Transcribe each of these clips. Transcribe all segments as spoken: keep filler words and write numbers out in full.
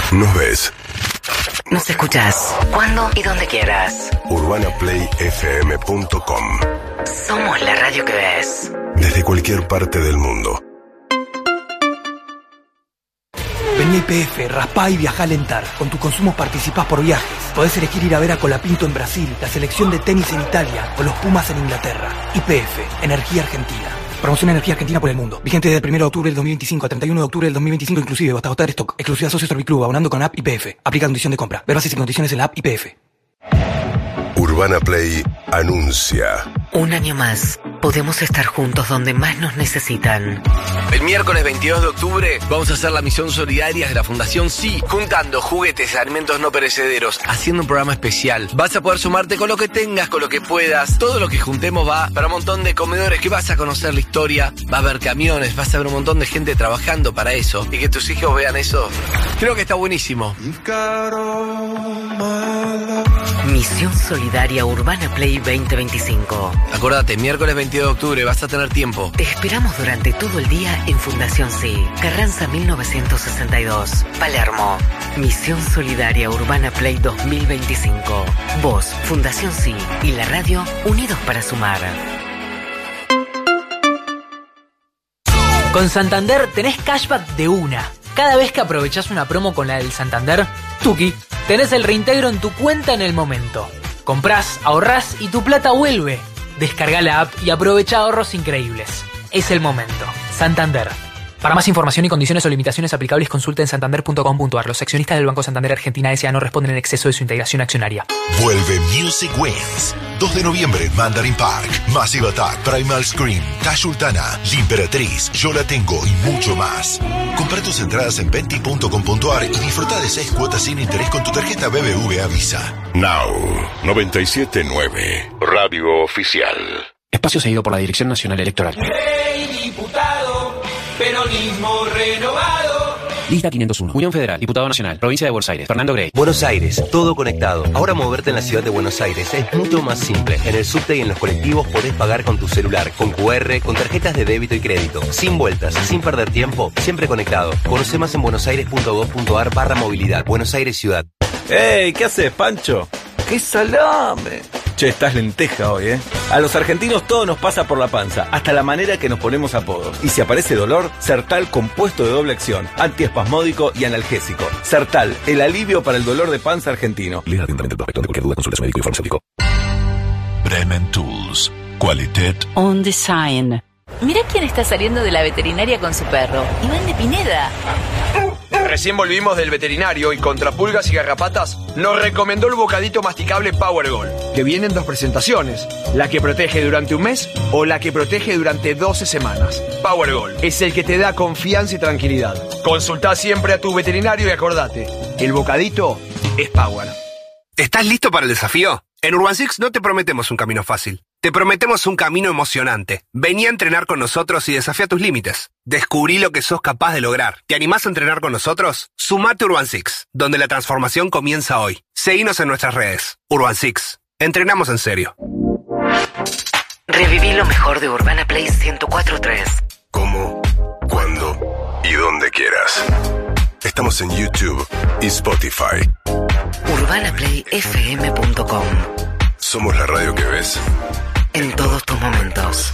Nos ves. Nos escuchás cuando y donde quieras. urbana play f m punto com. Somos la radio que ves. Desde cualquier parte del mundo. Vení a Y P F, raspá y viajá a Alentar. Con tus consumos participás por viajes. Podés elegir ir a ver a Colapinto en Brasil, la selección de tenis en Italia o los Pumas en Inglaterra. Y P F, Energía Argentina. Promoción Energía Argentina por el mundo. Vigente desde el primero de octubre del dos mil veinticinco a treinta y uno de octubre del dos mil veinticinco inclusive hasta agotar stock. Exclusiva Socio Serviclub, abonando con app Y P F. Aplica condición de compra. Ver bases y condiciones en la app Y P F. Urbana Play anuncia. Un año más. Podemos estar juntos donde más nos necesitan. El miércoles veintidós de octubre vamos a hacer la misión solidaria de la Fundación Sí, juntando juguetes y alimentos no perecederos, haciendo un programa especial. Vas a poder sumarte con lo que tengas, con lo que puedas. Todo lo que juntemos va para un montón de comedores que vas a conocer la historia. Va a haber camiones, vas a ver un montón de gente trabajando para eso. Y que tus hijos vean eso. Creo que está buenísimo. Misión Solidaria Urbana Play veinte veinticinco. Acordate, miércoles veintidós de octubre vas a tener tiempo. Te esperamos durante todo el día en Fundación Sí, Carranza mil novecientos sesenta y dos, Palermo. Misión Solidaria Urbana Play dos mil veinticinco. Vos, Fundación Sí y la radio unidos para sumar. Con Santander tenés cashback de una. Cada vez que aprovechás una promo con la del Santander, tuki, tenés el reintegro en tu cuenta en el momento. Comprás, ahorrás y tu plata vuelve. Descarga la app y aprovecha ahorros increíbles. Es el momento. Santander. Para más información y condiciones o limitaciones aplicables, consulta en santander punto com punto a r. Los accionistas del Banco Santander Argentina S A no responden en exceso de su integración accionaria. Vuelve Music Wins. dos de noviembre en Mandarin Park. Massive Attack, Primal Scream, Cash Sultana, La Imperatriz, Yo la Tengo y mucho más. Compra tus entradas en venti punto com punto a r y disfruta de seis cuotas sin interés con tu tarjeta B B V a Visa. Now, noventa y siete punto nueve. Radio Oficial. Espacio seguido por la Dirección Nacional Electoral. Rey diputado, peronismo renovado. Lista quinientos uno. Unión Federal, Diputado Nacional, Provincia de Buenos Aires, Fernando Grey. Buenos Aires, todo conectado. Ahora moverte en la ciudad de Buenos Aires es mucho más simple. En el subte y en los colectivos podés pagar con tu celular, con cu erre, con tarjetas de débito y crédito. Sin vueltas, sin perder tiempo, siempre conectado. Conoce más en buenosaires punto gov punto a r barra movilidad. Buenos Aires Ciudad. ¡Ey! ¿Qué haces, Pancho? ¡Qué salame! Che, estás lenteja hoy, ¿eh? A los argentinos todo nos pasa por la panza, hasta la manera que nos ponemos apodos. Y si aparece dolor, Sertal compuesto de doble acción, antiespasmódico y analgésico. Sertal, el alivio para el dolor de panza argentino. Lea atentamente el prospecto. De cualquier duda, consulte a su médico y farmacéutico. Bremen Tools. Qualitat on design. Mira quién está saliendo de la veterinaria con su perro. Iván de Pineda. Recién volvimos del veterinario y contra pulgas y garrapatas nos recomendó el bocadito masticable Power Gold, que viene en dos presentaciones, la que protege durante un mes o la que protege durante doce semanas. Power Gold es el que te da confianza y tranquilidad. Consultá siempre a tu veterinario y acordate, el bocadito es Power. ¿Estás listo para el desafío? En Urban Six no te prometemos un camino fácil. Te prometemos un camino emocionante. Vení a entrenar con nosotros y desafía tus límites. Descubrí lo que sos capaz de lograr. ¿Te animás a entrenar con nosotros? Sumate a Urban Six, donde la transformación comienza hoy. Seguinos en nuestras redes. Urban Six. Entrenamos en serio. Reviví lo mejor de Urbana Play ciento cuatro punto tres. Como, cuando y donde quieras. Estamos en YouTube y Spotify. urbana play f m punto com. Somos la radio que ves en todos tus momentos.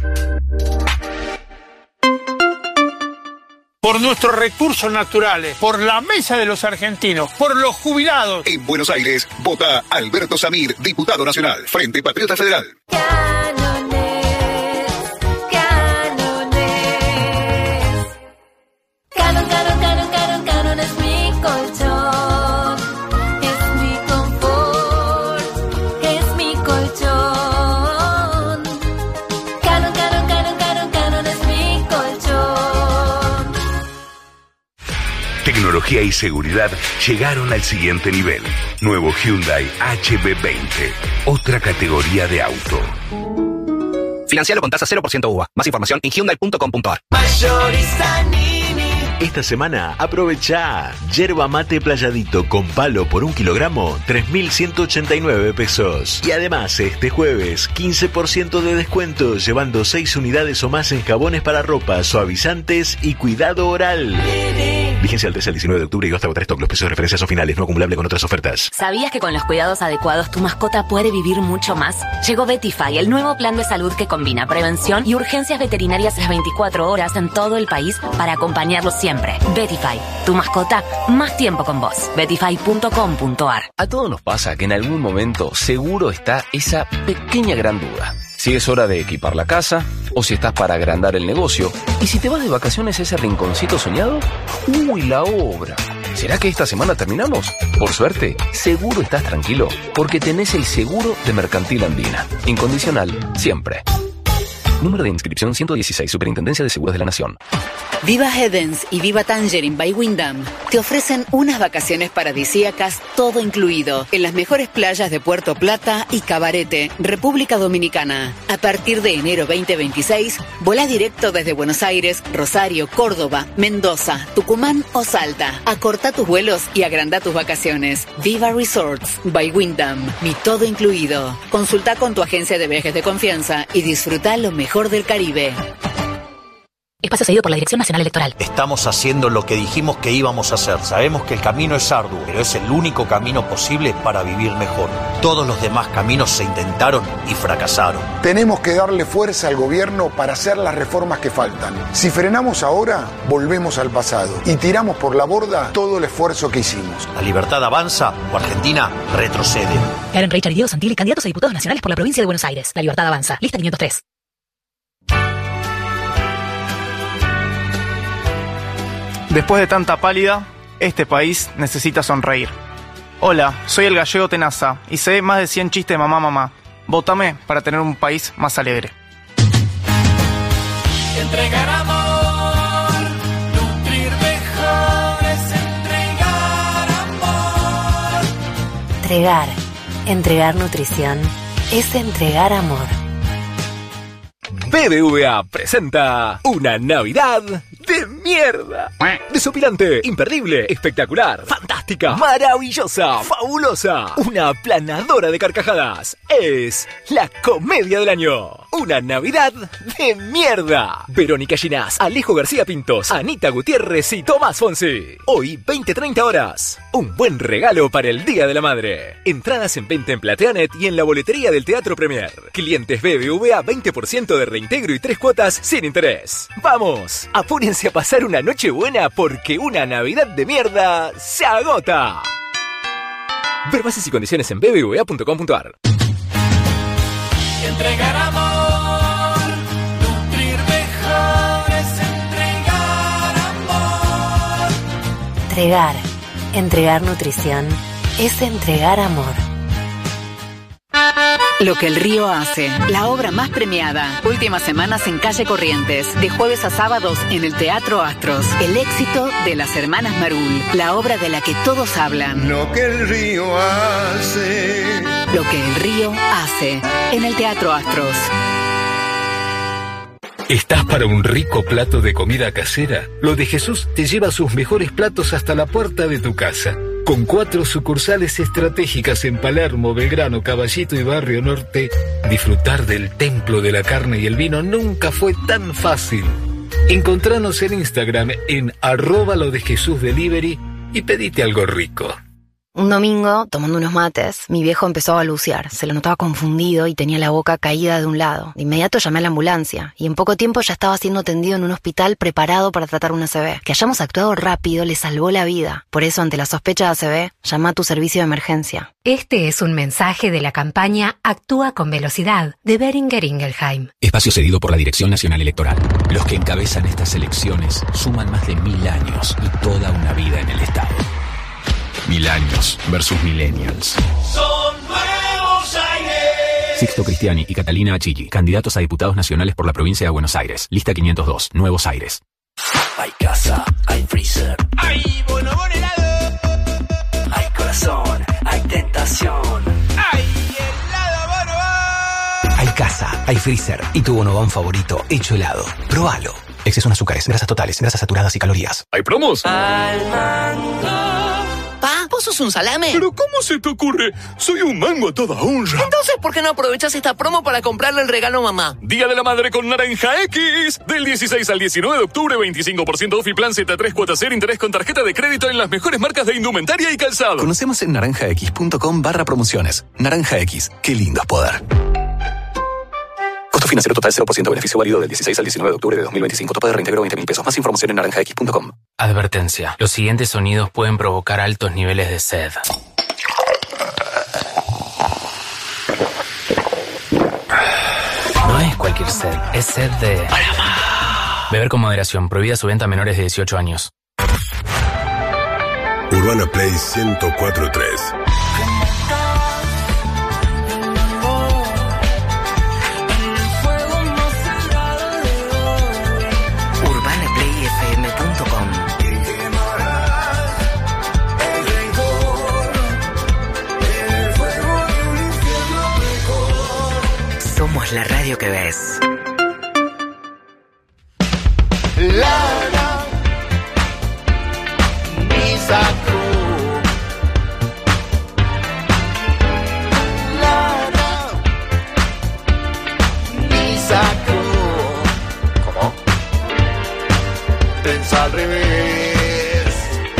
Por nuestros recursos naturales, por la mesa de los argentinos, por los jubilados. En Buenos Aires, vota Alberto Samir, diputado nacional, Frente Patriota Federal. Tecnología y seguridad llegaron al siguiente nivel. Nuevo Hyundai H B veinte. Otra categoría de auto. Financialo con tasa cero por ciento U V A. Más información en hyundai punto com punto a r. Esta semana aprovecha yerba mate playadito con palo por un kilogramo, tres mil ciento ochenta y nueve pesos. Y además este jueves quince por ciento de descuento llevando seis unidades o más en jabones para ropa, suavizantes y cuidado oral. Vigencia del trece al diecinueve de octubre y hasta agotar stock. Los precios de referencia son finales, no acumulable con otras ofertas. ¿Sabías que con los cuidados adecuados tu mascota puede vivir mucho más? Llegó Vetify, el nuevo plan de salud que combina prevención y urgencias veterinarias las veinticuatro horas en todo el país para acompañarlos siempre. Vetify, tu mascota, más tiempo con vos. vetify punto com punto ar. A todos nos pasa que en algún momento seguro está esa pequeña gran duda. Si es hora de equipar la casa, o si estás para agrandar el negocio, y si te vas de vacaciones a ese rinconcito soñado, ¡uy, la obra! ¿Será que esta semana terminamos? Por suerte, seguro estás tranquilo, porque tenés el seguro de Mercantil Andina. Incondicional, siempre. Número de inscripción ciento dieciséis, Superintendencia de Seguros de la Nación. Viva Heddens y Viva Tangerine by Wyndham te ofrecen unas vacaciones paradisíacas, todo incluido, en las mejores playas de Puerto Plata y Cabarete, República Dominicana. A partir de enero veinte veintiséis, volá directo desde Buenos Aires, Rosario, Córdoba, Mendoza, Tucumán o Salta. Acorta tus vuelos y agranda tus vacaciones. Viva Resorts by Wyndham, mi todo incluido. Consulta con tu agencia de viajes de confianza y disfruta lo mejor del Caribe. Espacio cedido por la Dirección Nacional Electoral. Estamos haciendo lo que dijimos que íbamos a hacer. Sabemos que el camino es arduo, pero es el único camino posible para vivir mejor. Todos los demás caminos se intentaron y fracasaron. Tenemos que darle fuerza al gobierno para hacer las reformas que faltan. Si frenamos ahora, volvemos al pasado y tiramos por la borda todo el esfuerzo que hicimos. La libertad avanza o Argentina retrocede. Karen Reichard y Diego Santilli, candidatos a diputados nacionales por la provincia de Buenos Aires. La libertad avanza. Lista quinientos tres. Después de tanta pálida, este país necesita sonreír. Hola, soy el gallego Tenaza y sé más de cien chistes de mamá mamá. Vótame para tener un país más alegre. Entregar amor, nutrir mejor es entregar amor. Entregar, entregar nutrición es entregar amor. B B V A presenta una Navidad de mierda. Desopilante, imperdible, espectacular, fantástica, maravillosa, fabulosa, una aplanadora de carcajadas. Es la comedia del año. Una Navidad de mierda. Verónica Ginás, Alejo García Pintos, Anita Gutiérrez y Tomás Fonsi. Hoy, veinte treinta horas. Un buen regalo para el Día de la Madre. Entradas en venta en Plateanet y en la boletería del Teatro Premier. Clientes B B V A veinte por ciento de reintegro y tres cuotas sin interés. ¡Vamos! Apúrense a pasar una noche buena porque una Navidad de mierda se agota. Ver bases y condiciones en b b v a punto com punto ar. Entregar amor, nutrir mejor es entregar amor. Entregar, entregar nutrición es entregar amor. Lo que el río hace, la obra más premiada. Últimas semanas en Calle Corrientes, de jueves a sábados en el Teatro Astros. El éxito de las hermanas Marul, la obra de la que todos hablan. Lo que el río hace. Lo que el río hace, en el Teatro Astros. ¿Estás para un rico plato de comida casera? Lo de Jesús te lleva sus mejores platos hasta la puerta de tu casa. Con cuatro sucursales estratégicas en Palermo, Belgrano, Caballito y Barrio Norte, disfrutar del templo de la carne y el vino nunca fue tan fácil. Encontranos en Instagram en arroba lo de Jesús Delivery y pedite algo rico. Un domingo, tomando unos mates, mi viejo empezó a balbucear. Se lo notaba confundido y tenía la boca caída de un lado. De inmediato llamé a la ambulancia y en poco tiempo ya estaba siendo atendido en un hospital preparado para tratar una A C V. Que hayamos actuado rápido le salvó la vida. Por eso, ante la sospecha de A C V, llama a tu servicio de emergencia. Este es un mensaje de la campaña Actúa con Velocidad de Boehringer Ingelheim. Espacio cedido por la Dirección Nacional Electoral. Los que encabezan estas elecciones suman más de mil años y toda una vida en el Estado. Mil años versus millennials. Son nuevos aires. Sixto Cristiani y Catalina Achilli, candidatos a diputados nacionales por la provincia de Buenos Aires. Lista quinientos dos, Nuevos Aires. Hay casa, hay freezer. Hay bonobón helado. Hay corazón, hay tentación. Hay helado bonobón. Hay casa, hay freezer y tu bonobón favorito hecho helado. Próbalo. Exceso en azúcares, grasas totales, grasas saturadas y calorías. ¿Hay promos? Al mango. Pa, ¿vos sos un salame? ¿Pero cómo se te ocurre? Soy un mango a toda honra. Entonces, ¿por qué no aprovechas esta promo para comprarle el regalo a mamá? Día de la Madre con Naranja X. Del dieciséis al diecinueve de octubre, veinticinco por ciento off y plan Z tres cuotas cero interés con tarjeta de crédito en las mejores marcas de indumentaria y calzado. Conocemos en naranjax.com barra promociones. Naranja X. Qué lindo es poder. Costo financiero total cero por ciento. Beneficio válido del dieciséis al diecinueve de octubre de dos mil veinticinco. Tope de reintegro veinte mil pesos. Más información en naranjax punto com. Advertencia. Los siguientes sonidos pueden provocar altos niveles de sed. No es cualquier sed. Es sed de... Beber con moderación. Prohibida su venta a menores de dieciocho años. Urbana Play ciento cuatro punto tres. urbana play f m punto com. Somos la radio que ves. Lana, Misaku. Lana, Misaku. ¿Cómo? Pensa al revés.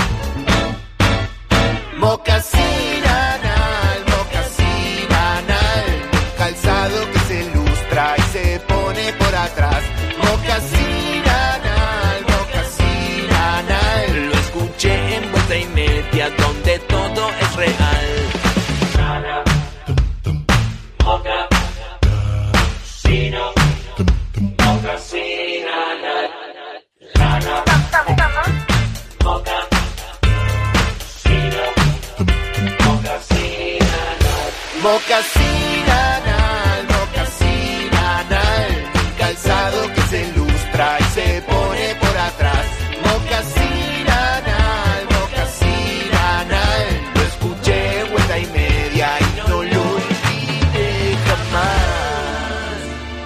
Mocasín anal, mocasín anal. Calzado que se ilustra y se pone por atrás. Mocasín anal, mocasín anal. Lo escuché en vuelta y media donde todo es real. Lana, moca, sino, mocasín anal. Lana, moca, sino, mocasín anal. Mocasín anal, mocasín anal. Calzado que se ilustra y se pone por atrás. Mocasín anal, mocasín anal. Lo escuché vuelta y media y no lo olvidé jamás.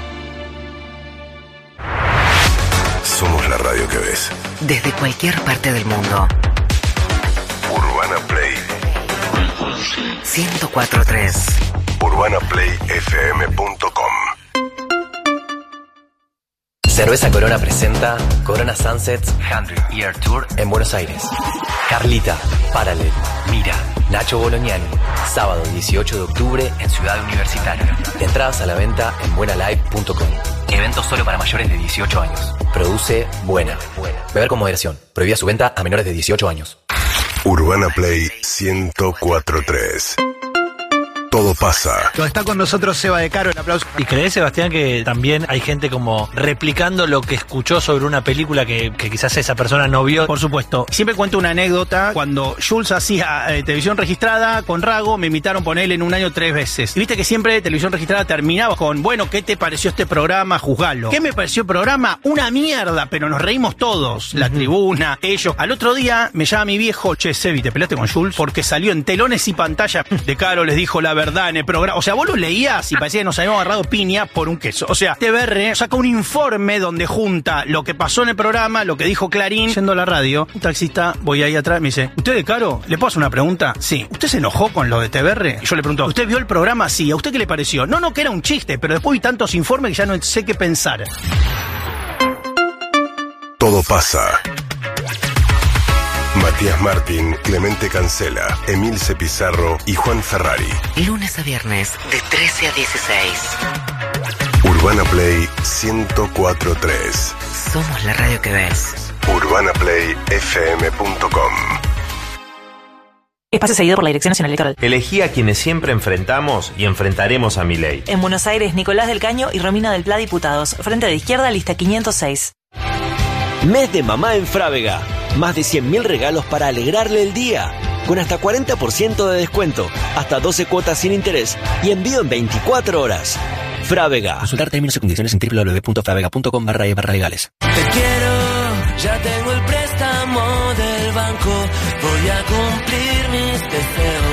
Somos la radio que ves. Desde cualquier parte del mundo. Urbana Play ciento cuatro punto tres. urbana play f m punto com. Cerveza Corona presenta Corona Sunsets cien Year Tour en Buenos Aires. Carlita, Paralel, Mira, Nacho Bolognani. Sábado dieciocho de octubre en Ciudad Universitaria. Entradas a la venta en buena live punto com. Evento solo para mayores de dieciocho años. Produce Buena. Beber con moderación. Prohibida su venta a menores de dieciocho años. Urbana Play ciento cuatro punto tres. Todo pasa. Está con nosotros Seba de Caro, el aplauso. ¿Y crees, Sebastián, que también hay gente como replicando lo que escuchó sobre una película que, que quizás esa persona no vio? Por supuesto. Siempre cuento una anécdota. Cuando Jules hacía eh, televisión registrada con Rago, me invitaron por él en un año tres veces. Y viste que siempre televisión registrada terminaba con, bueno, ¿qué te pareció este programa? Juzgalo. ¿Qué me pareció el programa? Una mierda, pero nos reímos todos. La uh-huh. tribuna, ellos. Al otro día me llama mi viejo, che, Sebi, ¿te peleaste con Jules? Porque salió en telones y pantalla de Caro, les dijo la verdad en el programa. O sea, vos lo leías y parecía que nos habíamos agarrado piña por un queso. O sea, T V R saca un informe donde junta lo que pasó en el programa, lo que dijo Clarín, yendo a la radio. Un taxista, voy ahí atrás, me dice, ¿usted de Caro? ¿Le puedo hacer una pregunta? Sí. ¿Usted se enojó con lo de T V R? Y yo le pregunto, ¿usted vio el programa? Sí. ¿A usted qué le pareció? No, no, que era un chiste, pero después vi tantos informes que ya no sé qué pensar. Todo pasa. Matías Martín, Clemente Cancela, Emilce Pizarro y Juan Ferrari. Lunes a viernes de trece a dieciséis. Urbana Play ciento cuatro punto tres. Somos la radio que ves. urbana play f m punto com. Espacio seguido por la Dirección Nacional Electoral. Elegí a quienes siempre enfrentamos y enfrentaremos a Milei. En Buenos Aires, Nicolás del Caño y Romina del Pla, diputados. Frente de Izquierda, lista quinientos seis. Mes de mamá en Frávega. Más de cien mil regalos para alegrarle el día. Con hasta cuarenta por ciento de descuento, hasta doce cuotas sin interés y envío en veinticuatro horas. Frávega. Consultar términos y condiciones en w w w punto fravega punto com barra e barra legales. Te quiero, ya tengo el préstamo del banco. Voy a cumplir mis deseos.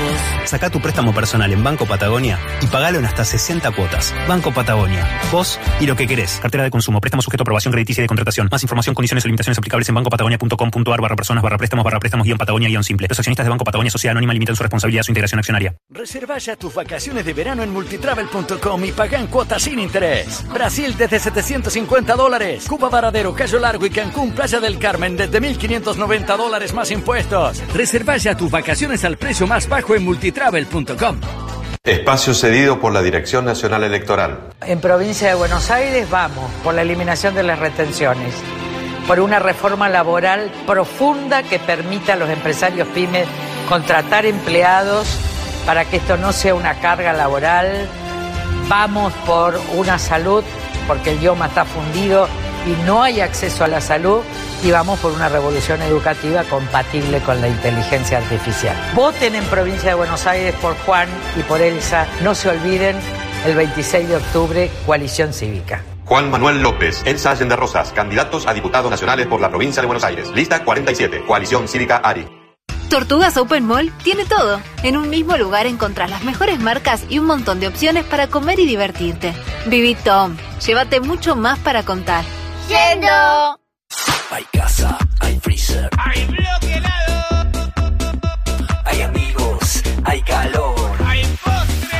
Sacá tu préstamo personal en Banco Patagonia y pagalo en hasta sesenta cuotas. Banco Patagonia. Vos y lo que querés. Cartera de consumo. Préstamo sujeto a aprobación crediticia y de contratación. Más información, condiciones y limitaciones aplicables en bancopatagonia.com.ar barra personas barra préstamos barra préstamos guión Patagonia guión simple. Los accionistas de Banco Patagonia Sociedad Anónima limitan su responsabilidad a su integración accionaria. Reserva ya tus vacaciones de verano en multitravel punto com y paga en cuotas sin interés. Brasil desde setecientos cincuenta dólares. Cuba, Varadero, Cayo Largo y Cancún, Playa del Carmen desde mil quinientos noventa dólares más impuestos. Reserva ya tus vacaciones al precio más bajo en multitravel punto com. Espacio cedido por la Dirección Nacional Electoral. En Provincia de Buenos Aires vamos por la eliminación de las retenciones, por una reforma laboral profunda que permita a los empresarios pymes contratar empleados para que esto no sea una carga laboral. Vamos por una salud, porque el idioma está fundido y no hay acceso a la salud, y vamos por una revolución educativa compatible con la inteligencia artificial. Voten en Provincia de Buenos Aires por Juan y por Elsa. No se olviden, el veintiséis de octubre, Coalición Cívica. Juan Manuel López, Elsa Allende Rosas, candidatos a diputados nacionales por la Provincia de Buenos Aires. Lista cuarenta y siete, Coalición Cívica Ari. Tortugas Open Mall tiene todo. En un mismo lugar encontrás las mejores marcas y un montón de opciones para comer y divertirte. Viví Tom, llévate mucho más para contar. ¡Yendo! Hay casa, hay freezer, hay bloque helado, hay amigos, hay calor, hay postre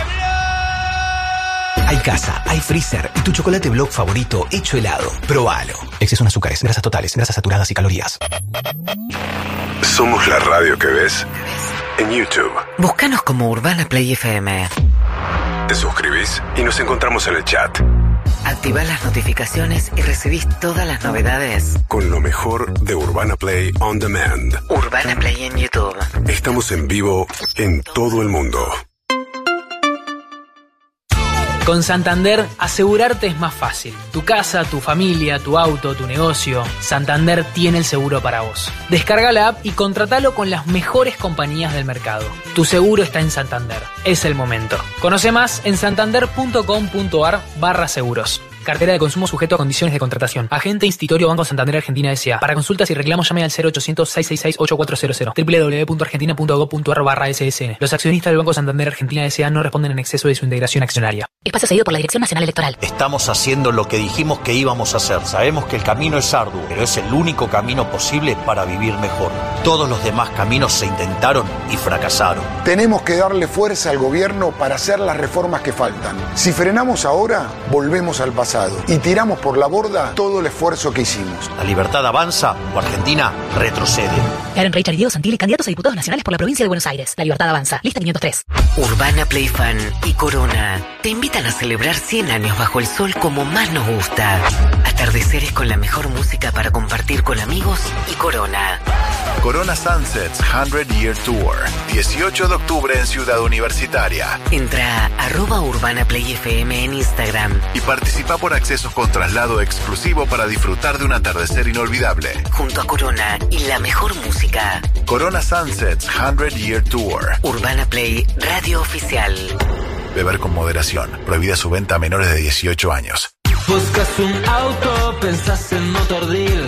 blog. hay casa, hay freezer y tu chocolate blog favorito hecho helado. Probalo. Exceso en azúcares, grasas totales, grasas saturadas y calorías. Somos la radio que ves en YouTube. Búscanos como Urbana Play F M. Te suscribís y nos encontramos en el chat. Activá las notificaciones y recibís todas las novedades. Con lo mejor de Urbana Play On Demand. Urbana Play en YouTube. Estamos en vivo en todo el mundo. Con Santander, asegurarte es más fácil. Tu casa, tu familia, tu auto, tu negocio. Santander tiene el seguro para vos. Descarga la app y contratalo con las mejores compañías del mercado. Tu seguro está en Santander. Es el momento. Conoce más en santander.com.ar barra seguros. Cartera de consumo sujeto a condiciones de contratación. Agente Institutorio Banco Santander Argentina S A. Para consultas y reclamos llame al cero ochocientos, seiscientos sesenta y seis, ochenta y cuatro cero cero. doble u doble u doble u punto argentina punto gob punto ar barra ese ese ene. Los accionistas del Banco Santander Argentina S A no responden en exceso de su integración accionaria. Espacio cedido por la Dirección Nacional Electoral. Estamos haciendo lo que dijimos que íbamos a hacer. Sabemos que el camino es arduo, pero es el único camino posible para vivir mejor. Todos los demás caminos se intentaron y fracasaron. Tenemos que darle fuerza al gobierno para hacer las reformas que faltan. Si frenamos ahora, volvemos al pasado y tiramos por la borda todo el esfuerzo que hicimos. La libertad avanza o Argentina retrocede. Karen Richard y Diego Santilli, candidatos a diputados nacionales por la provincia de Buenos Aires. La libertad avanza. Lista quinientos tres. Urbana Play Fan y Corona te invitan a celebrar cien años bajo el sol como más nos gusta. Atardeceres con la mejor música para compartir con amigos y Corona. Corona Sunsets cien Year Tour. dieciocho de octubre en Ciudad Universitaria. Entra a arroba Urbana Play F M en Instagram y participa por accesos con traslado exclusivo para disfrutar de un atardecer inolvidable. Junto a Corona y la mejor música. Corona Sunsets cien Year Tour. Urbana Play Radio Oficial. Beber con moderación. Prohibida su venta a menores de dieciocho años. Buscas un auto, pensás en Motordeal.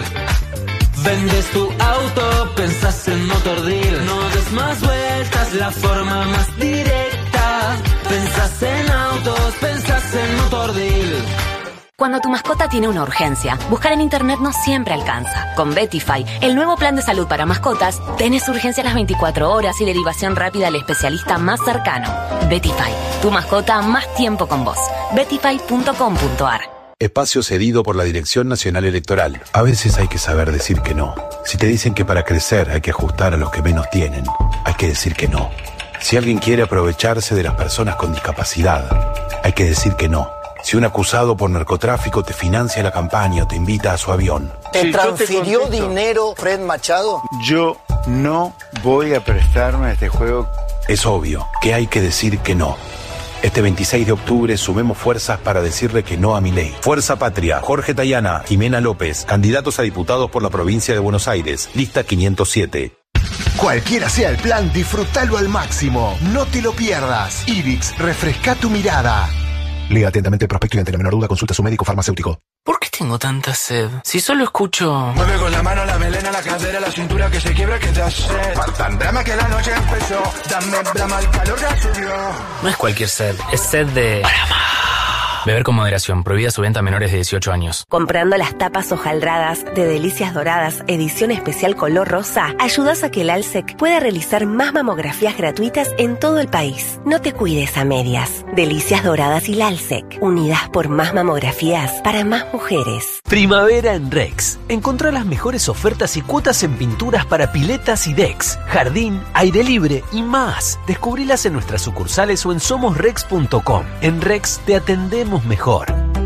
Vendes tu auto, pensás en Motordeal. No des más vueltas, la forma más directa. Pensás en autos, pensás en Motordeal. Cuando tu mascota tiene una urgencia, buscar en internet no siempre alcanza. Con Betify, el nuevo plan de salud para mascotas, tenés urgencia a las veinticuatro horas y derivación rápida al especialista más cercano. Betify, tu mascota más tiempo con vos. betify punto com punto ar. Espacio cedido por la Dirección Nacional Electoral. A veces hay que saber decir que no. Si te dicen que para crecer hay que ajustar a los que menos tienen, hay que decir que no. Si alguien quiere aprovecharse de las personas con discapacidad, hay que decir que no. Si un acusado por narcotráfico te financia la campaña o te invita a su avión. ¿Te sí, transfirió te dinero Fred Machado? Yo no voy a prestarme a este juego. Es obvio que hay que decir que no. Este veintiséis de octubre sumemos fuerzas para decirle que no a Milei. Fuerza Patria, Jorge Tayana, Jimena López, candidatos a diputados por la provincia de Buenos Aires, lista quinientos siete. Cualquiera sea el plan, disfrútalo al máximo. No te lo pierdas. Ibix, refresca tu mirada. Lea atentamente el prospecto y ante la menor duda consulta a su médico farmacéutico. ¿Por qué te tengo tanta sed? Si solo escucho... Mueve con la mano, la melena, la cadera, la cintura que se quiebra, que da sed. Tan drama que la noche empezó. Dame drama, el calor ya subió. No es cualquier sed, es sed de... Beber con moderación. Prohibida su venta a menores de dieciocho años. Comprando las tapas hojaldradas de Delicias Doradas, edición especial color rosa, ayudas a que el ALSEC pueda realizar más mamografías gratuitas en todo el país. No te cuides a medias. Delicias Doradas y la ALSEC, unidas por más mamografías para más mujeres. Primavera en Rex. Encontrá las mejores ofertas y cuotas en pinturas para piletas y decks, jardín, aire libre y más. Descubrilas en nuestras sucursales o en somos rex punto com. En Rex te atendemos mejor.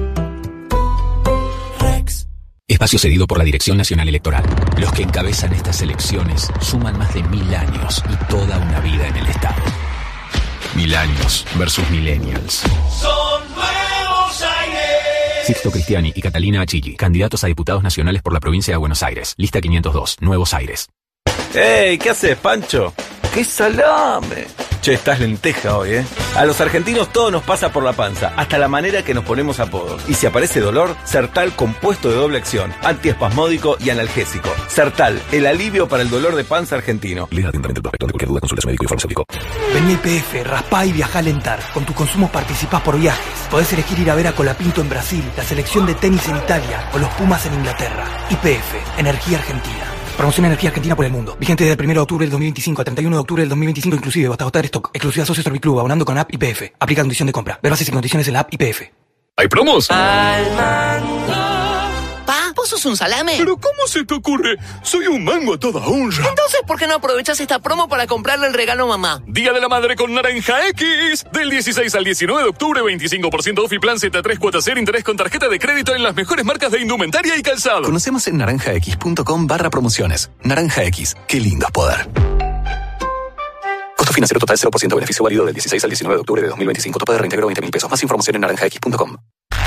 Rex. Espacio cedido por la Dirección Nacional Electoral. Los que encabezan estas elecciones suman más de mil años y toda una vida en el Estado. Mil años versus millennials. Son nuevos aires. Sixto Cristiani y Catalina Achilli, candidatos a diputados nacionales por la provincia de Buenos Aires. Lista quinientos dos, Nuevos Aires. ¡Ey! ¿Qué haces, Pancho? ¡Qué salame! Che, estás lenteja hoy, ¿eh? A los argentinos todo nos pasa por la panza, hasta la manera que nos ponemos apodos. Y si aparece dolor, Sertal compuesto de doble acción, antiespasmódico y analgésico. Sertal, el alivio para el dolor de panza argentino. Lea atentamente el prospecto. De cualquier duda, consulte a su médico y farmacéutico. Vení I P F, raspá y viajá a Lentar. Con tu consumo participás por viajes. Podés elegir ir a ver a Colapinto en Brasil, la selección de tenis en Italia o los Pumas en Inglaterra. I P F, Energía Argentina. Promoción Energía Argentina por el mundo. Vigente desde el primero de octubre del dos mil veinticinco al treinta y uno de octubre del dos mil veinticinco inclusive, hasta agotar stock. Exclusiva Socio Serviclub, abonando con app I P F. Aplica condición de compra. Ver bases y condiciones en la app I P F. ¿Hay promos? Al mango. Pa, ¿vos sos un salame? ¿Pero cómo se te ocurre? Soy un mango a toda honra. Entonces, ¿por qué no aprovechás esta promo para comprarle el regalo a mamá? Día de la Madre con Naranja X. Del dieciséis al diecinueve de octubre, veinticinco por ciento off y plan Z tres cuotas cero interés con tarjeta de crédito en las mejores marcas de indumentaria y calzado. Conocemos en naranjax.com barra promociones. Naranja X. Qué lindo es poder. Costo financiero total cero por ciento. Beneficio válido del dieciséis al diecinueve de octubre de dos mil veinticinco. Tope de reintegro veinte mil pesos. Más información en naranjax punto com.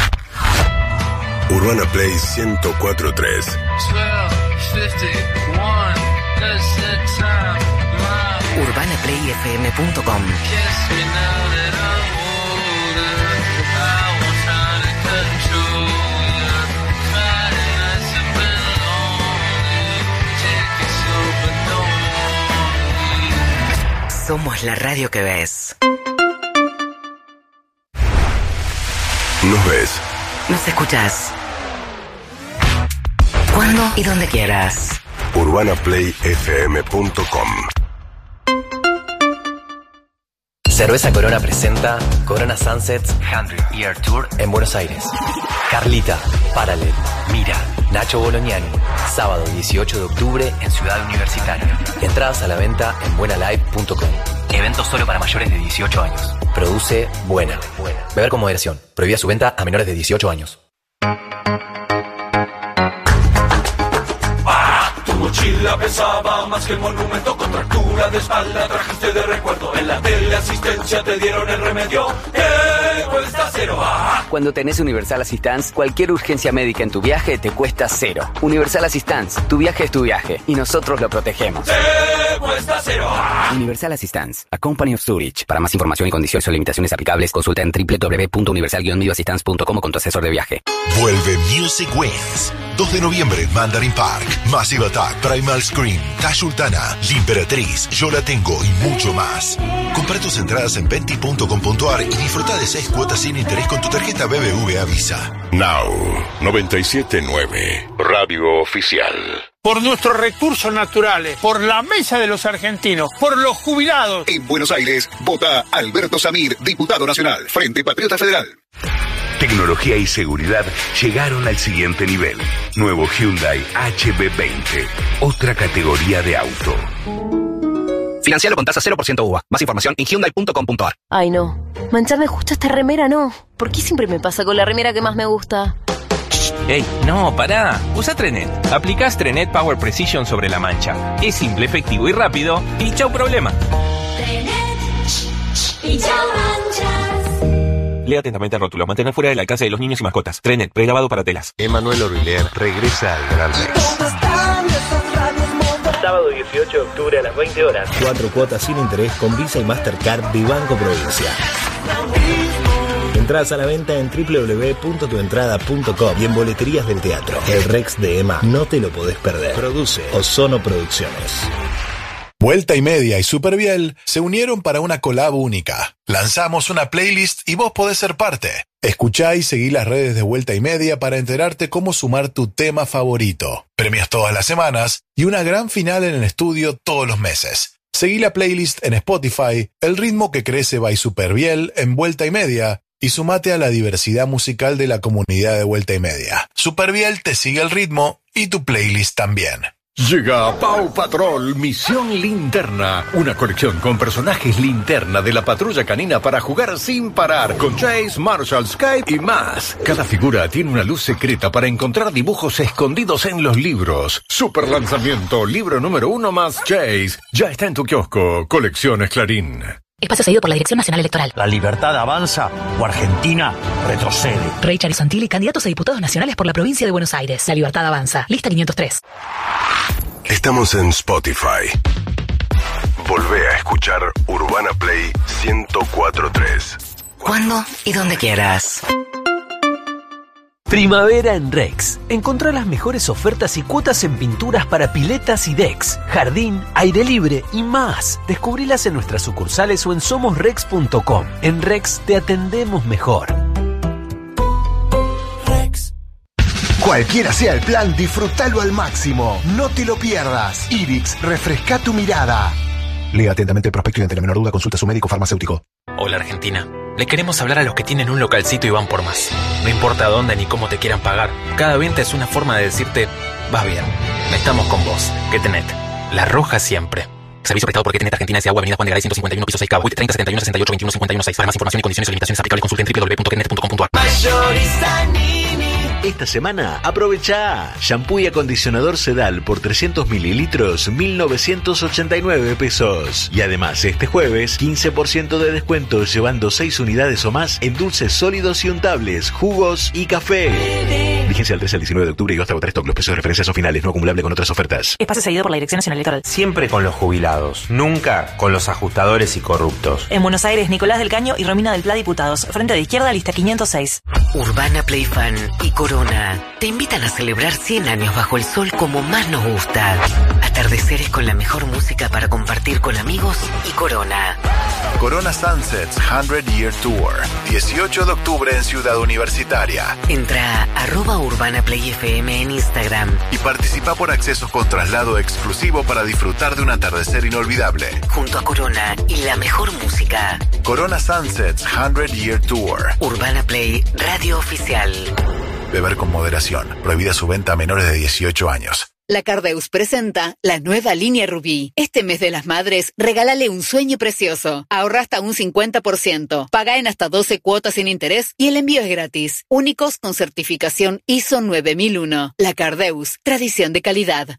Urbana Play ciento cuatro punto tres. urbana play f m punto com. Somos la radio que ves. Nos ves. Nos escuchás. Cuando y donde quieras. urbana play f m punto com. Cerveza Corona presenta Corona Sunsets cien Year Tour en Buenos Aires. Carlita, Paralel, Mira, Nacho Bolognani. Sábado dieciocho de octubre en Ciudad Universitaria. Entradas a la venta en buena live punto com. Evento solo para mayores de dieciocho años. Produce Buena. Beber con moderación. Prohibida su venta a menores de dieciocho años. Tu mochila pesaba más que el monumento, contractura de espalda trajiste de recuerdo. En la teleasistencia te dieron el remedio que cuesta cero. Ah. Cuando tenés Universal Assistance, cualquier urgencia médica en tu viaje te cuesta cero. Universal Assistance, tu viaje es tu viaje y nosotros lo protegemos. Te cuesta cero. Ah. Universal Assistance, a company of Zurich. Para más información y condiciones o limitaciones aplicables, consulta en w w w punto universal guion medio assistance punto com o con tu asesor de viaje. Vuelve Music Wings. dos de noviembre en Mandarin Park. Massive Attack, Primal Scream, Tash Sultana, La Imperatriz, Yo la Tengo y mucho más. Compra tus entradas en venti punto com punto a r y disfruta de seis cuotas sin interés con tu tarjeta B B V a Visa. Now, noventa y siete punto nueve, Radio Oficial. Por nuestros recursos naturales, por la mesa de los argentinos, por los jubilados. En Buenos Aires, vota Alberto Samir, diputado nacional, Frente Patriota Federal. Tecnología y seguridad llegaron al siguiente nivel. Nuevo Hyundai H B veinte, otra categoría de auto. Financialo con tasa cero por ciento U V A. Más información en hyundai punto com punto a r. Ay, no. Mancharme justo esta remera, no. ¿Por qué siempre me pasa con la remera que más me gusta? ¡Ey! No, pará. Usa Trenet. Aplicás Trenet Power Precision sobre la mancha. Es simple, efectivo y rápido. Y chau problema. Trenet y chau manchas. Lea atentamente el rótulo. Mantener fuera del alcance de los niños y mascotas. Trenet, prelavado para telas. Emanuel Orvillier regresa al Gran Rex. Sábado dieciocho de octubre a las veinte horas. Cuatro cuotas sin interés con Visa y Mastercard de Banco Provincia. Entradas a la venta en doble u doble u doble u punto tu entrada punto com y en boleterías del teatro. El Rex de Emma, no te lo podés perder. Produce Ozono Producciones. Vuelta y Media y Superviel se unieron para una collab única. Lanzamos una playlist y vos podés ser parte. Escuchá y seguí las redes de Vuelta y Media para enterarte cómo sumar tu tema favorito. Premios todas las semanas y una gran final en el estudio todos los meses. Seguí la playlist en Spotify, El ritmo que crece by Superviel en Vuelta y Media y sumate a la diversidad musical de la comunidad de Vuelta y Media. Superviel te sigue el ritmo y tu playlist también. Llega Paw Patrol Misión Linterna, una colección con personajes linterna de la patrulla canina para jugar sin parar, con Chase, Marshall, Skype y más. Cada figura tiene una luz secreta para encontrar dibujos escondidos en los libros. Super lanzamiento, libro número uno más Chase. Ya está en tu kiosco, Colecciones Clarín. Espacio cedido por la Dirección Nacional Electoral. ¿La libertad avanza o Argentina retrocede? Richard y Santilli, candidatos a diputados nacionales por la provincia de Buenos Aires. La libertad avanza. Lista quinientos tres. Estamos en Spotify. Volvé a escuchar Urbana Play ciento cuatro punto tres. ¿Cuándo y donde quieras? Primavera en Rex. Encontrá las mejores ofertas y cuotas en pinturas para piletas y decks, jardín, aire libre y más. Descubrilas en nuestras sucursales o en somos rex punto com. En Rex te atendemos mejor. Rex. Cualquiera sea el plan, disfrútalo al máximo. No te lo pierdas. Ibix, refresca tu mirada. Lea atentamente el prospecto y ante la menor duda consulta a su médico farmacéutico. Hola Argentina. Le queremos hablar a los que tienen un localcito y van por más. No importa dónde ni cómo te quieran pagar. Cada venta es una forma de decirte, vas bien. Estamos con vos. Getenet. La roja siempre. Servicio prestado por Getenet Argentina S A Avenida Juan de Garay ciento cincuenta y uno, piso seis K. U I T treinta setenta y uno sesenta y ocho veintiuno cincuenta y uno seis. Para más información y condiciones y limitaciones aplicables consulta en doble u doble u doble u punto getenet punto com punto a r. Esta semana, aprovecha shampoo y acondicionador Sedal por trescientos mililitros, mil novecientos ochenta y nueve pesos. Y además, este jueves, quince por ciento de descuento llevando seis unidades o más en dulces sólidos y untables, jugos y café. Vigencia del trece al diecinueve de octubre y hasta agotar stock. Los precios de referencia son finales, no acumulable con otras ofertas. Espacio seguido por la Dirección Nacional Electoral. Siempre con los jubilados, nunca con los ajustadores y corruptos. En Buenos Aires, Nicolás del Caño y Romina del Pla, diputados. Frente de izquierda, lista quinientos seis. Urbana Play Fan y Corona te invitan a celebrar cien años bajo el sol como más nos gusta. Atardeceres con la mejor música para compartir con amigos y Corona. Corona Sunsets cien Year Tour, dieciocho de octubre en Ciudad Universitaria. Entra a arroba Urbana Play F M en Instagram y participa por accesos con traslado exclusivo para disfrutar de un atardecer inolvidable. Junto a Corona y la mejor música. Corona Sunsets cien Year Tour. Urbana Play, radio oficial. Beber con moderación. Prohibida su venta a menores de dieciocho años. La Cardeus presenta la nueva línea Rubí. Este mes de las madres, regálale un sueño precioso. Ahorra hasta un cincuenta por ciento. Paga en hasta doce cuotas sin interés y el envío es gratis. Únicos con certificación I S O nueve mil uno. La Cardeus, tradición de calidad.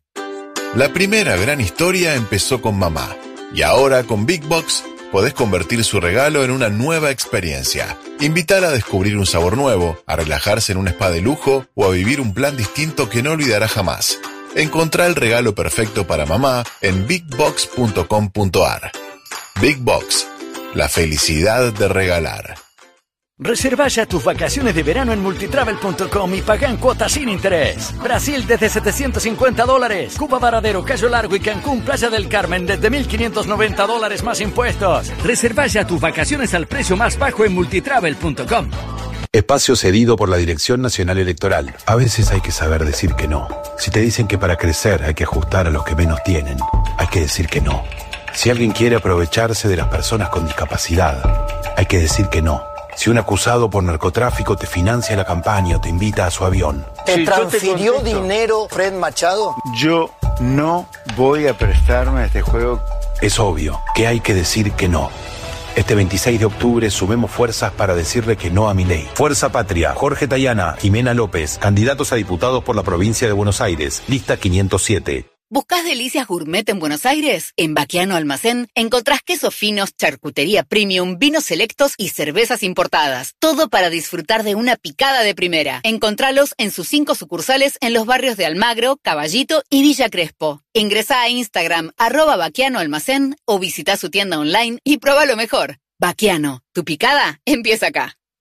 La primera gran historia empezó con mamá. Y ahora con Big Box podés convertir su regalo en una nueva experiencia. Invitar a descubrir un sabor nuevo, a relajarse en un spa de lujo o a vivir un plan distinto que no olvidará jamás. Encontrá el regalo perfecto para mamá en big box punto com punto a r. Big Box, la felicidad de regalar. Reserva ya tus vacaciones de verano en multitravel punto com y paga en cuotas sin interés. Brasil desde setecientos cincuenta dólares. Cuba Varadero, Cayo Largo y Cancún, Playa del Carmen desde mil quinientos noventa dólares más impuestos. Reserva ya tus vacaciones al precio más bajo en multitravel punto com. Espacio cedido por la Dirección Nacional Electoral. A veces hay que saber decir que no. Si te dicen que para crecer hay que ajustar a los que menos tienen, hay que decir que no. Si alguien quiere aprovecharse de las personas con discapacidad, hay que decir que no. Si un acusado por narcotráfico te financia la campaña o te invita a su avión. ¿Te sí, transfirió te dinero Fred Machado? Yo no voy a prestarme a este juego. Es obvio que hay que decir que no. Este veintiséis de octubre sumemos fuerzas para decirle que no a Milei. Fuerza Patria, Jorge Tayana, Jimena López, candidatos a diputados por la provincia de Buenos Aires, lista quinientos siete. ¿Buscás delicias gourmet en Buenos Aires? En Baquiano Almacén encontrás quesos finos, charcutería premium, vinos selectos y cervezas importadas. Todo para disfrutar de una picada de primera. Encontralos en sus cinco sucursales en los barrios de Almagro, Caballito y Villa Crespo. Ingresá a Instagram, arroba Baquiano Almacén, o visita su tienda online y prueba lo mejor. Baquiano, tu picada empieza acá.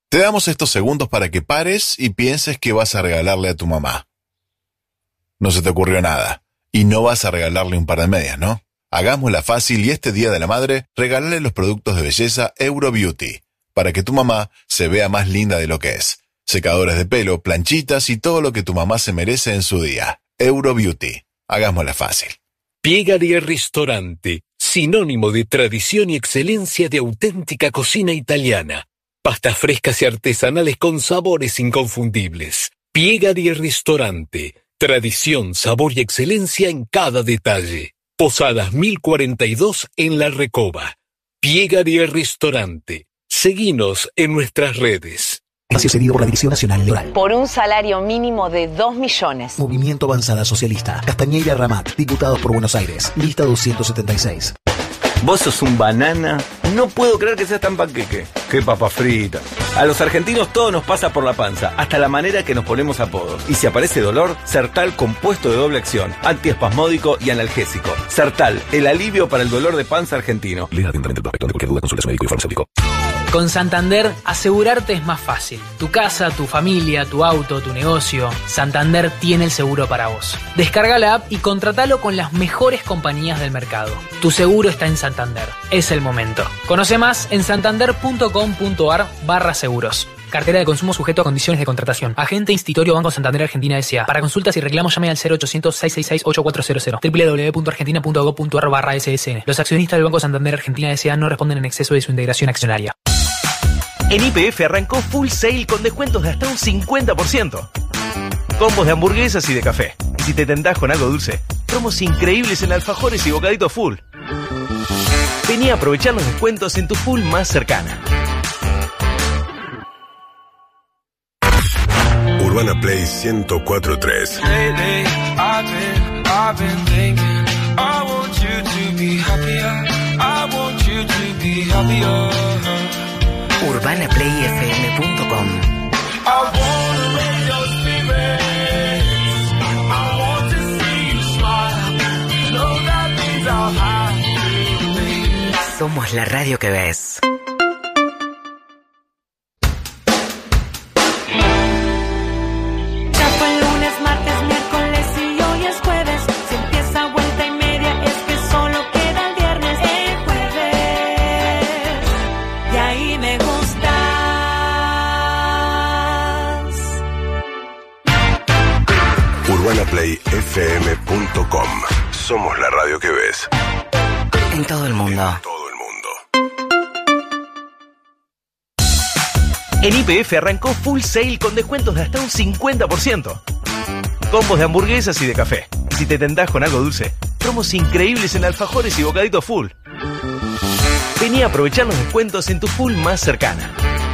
Te damos estos segundos para que pares y pienses qué vas a regalarle a tu mamá. No se te ocurrió nada. Y no vas a regalarle un par de medias, ¿no? Hagámosla fácil y este Día de la Madre, regálale los productos de belleza Euro Beauty, para que tu mamá se vea más linda de lo que es. Secadores de pelo, planchitas y todo lo que tu mamá se merece en su día. Euro Beauty. Hagámosla fácil. Piegari Ristorante, sinónimo de tradición y excelencia de auténtica cocina italiana. Pastas frescas y artesanales con sabores inconfundibles. Piegari Ristorante, tradición, sabor y excelencia en cada detalle. Posadas mil cuarenta y dos en La Recoba. Piegari Ristorante. Seguinos en nuestras redes. Espacio cedido por la Dirección Nacional Electoral. Por un salario mínimo de dos millones. Movimiento Avanzada Socialista. Castañeira Ramat. Diputados por Buenos Aires. Lista doscientos setenta y seis. ¿Vos sos un banana? No puedo creer que seas tan panqueque. ¡Qué papa frita! A los argentinos todo nos pasa por la panza, hasta la manera que nos ponemos apodos. Y si aparece dolor, Sertal compuesto de doble acción, antiespasmódico y analgésico. Sertal, el alivio para el dolor de panza argentino. Lea atentamente el prospecto. Ante cualquier duda, consulte a su médico y farmacéutico. Con Santander, asegurarte es más fácil. Tu casa, tu familia, tu auto, tu negocio. Santander tiene el seguro para vos. Descarga la app y contratalo con las mejores compañías del mercado. Tu seguro está en Santander. Es el momento. Conoce más en santander.com.ar barra seguros. Cartera de consumo sujeto a condiciones de contratación. Agente Institutorio Banco Santander Argentina S A. Para consultas y reclamos llame al cero ochocientos, seiscientos sesenta y seis, ochenta y cuatro cero cero. doble u doble u doble u punto argentina punto gob punto ar barra ese ese ene. Los accionistas del Banco Santander Argentina S A no responden en exceso de su integración accionaria. En Y P F arrancó Full Sale con descuentos de hasta un cincuenta por ciento. Combos de hamburguesas y de café. Y si te tentás con algo dulce, promos increíbles en alfajores y bocaditos full. Vení a aprovechar los descuentos en tu Full más cercana. Urbana Play ciento cuatro punto tres. urbana play f m punto com. Somos la radio que ves. Ya fue lunes, martes, miércoles y hoy es jueves. Si empieza vuelta y media es que solo queda el viernes. El jueves, y ahí me gustas. urbana play f m punto com. Somos la radio que ves. En todo el mundo. En todo el mundo. En Y P F arrancó Full Sale con descuentos de hasta un cincuenta por ciento. Combos de hamburguesas y de café. Si te tentás con algo dulce, promos increíbles en alfajores y bocaditos full. Vení a aprovechar los descuentos en tu Full más cercana.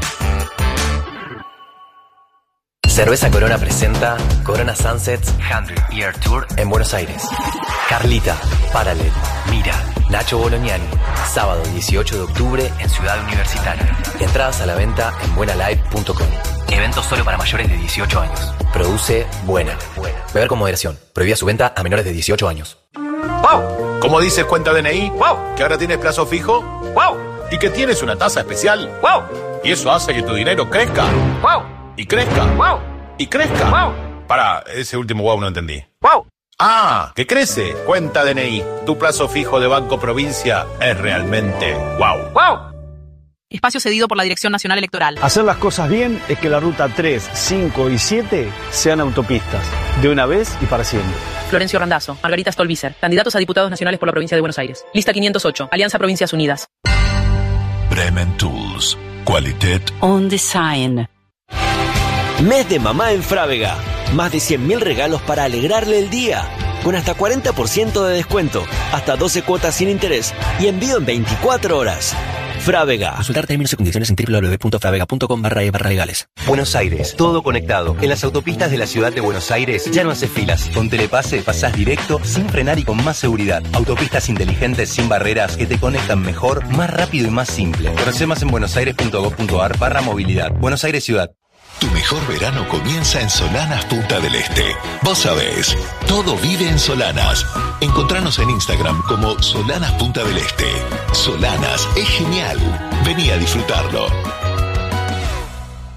Cerveza Corona presenta Corona Sunsets cien Year Tour en Buenos Aires. Carlita, Paralel, Mira, Nacho Bolognani. Sábado dieciocho de octubre en Ciudad Universitaria. Entradas a la venta en buena live punto com. Evento solo para mayores de dieciocho años. Produce Buena. Beber con moderación. Prohibida su venta a menores de dieciocho años. ¡Wow! ¿Cómo dices cuenta D N I? ¡Wow! ¿Que ahora tienes plazo fijo? ¡Wow! ¿Y que tienes una tasa especial? ¡Wow! Y eso hace que tu dinero crezca. ¡Wow! Y crezca. ¡Wow! Y crezca. ¡Wow! Pará, ese último wow no entendí. ¡Wow! Ah, que crece. Cuenta D N I. Tu plazo fijo de Banco Provincia es realmente wow. ¡Wow! Espacio cedido por la Dirección Nacional Electoral. Hacer las cosas bien es que la ruta tres, cinco y siete sean autopistas. De una vez y para siempre. Florencio Randazzo, Margarita Stolbizer, candidatos a diputados nacionales por la provincia de Buenos Aires. Lista quinientos ocho, Alianza Provincias Unidas. Bremen Tools. Qualität On Design. Mes de mamá en Frávega. Más de cien mil regalos para alegrarle el día. Con hasta cuarenta por ciento de descuento. Hasta doce cuotas sin interés. Y envío en veinticuatro horas. Frávega. Consultar términos y condiciones en doble u doble u doble u punto fravega punto com barra e barra legales. Buenos Aires, todo conectado. En las autopistas de la ciudad de Buenos Aires ya no haces filas. Con Telepase pasás directo, sin frenar y con más seguridad. Autopistas inteligentes sin barreras que te conectan mejor, más rápido y más simple. Conoce más en buenosaires punto gob punto ar barra movilidad. Buenos Aires Ciudad. Tu mejor verano comienza en Solanas Punta del Este. Vos sabés, todo vive en Solanas. Encontranos en Instagram como Solanas Punta del Este. Solanas es genial. Vení a disfrutarlo.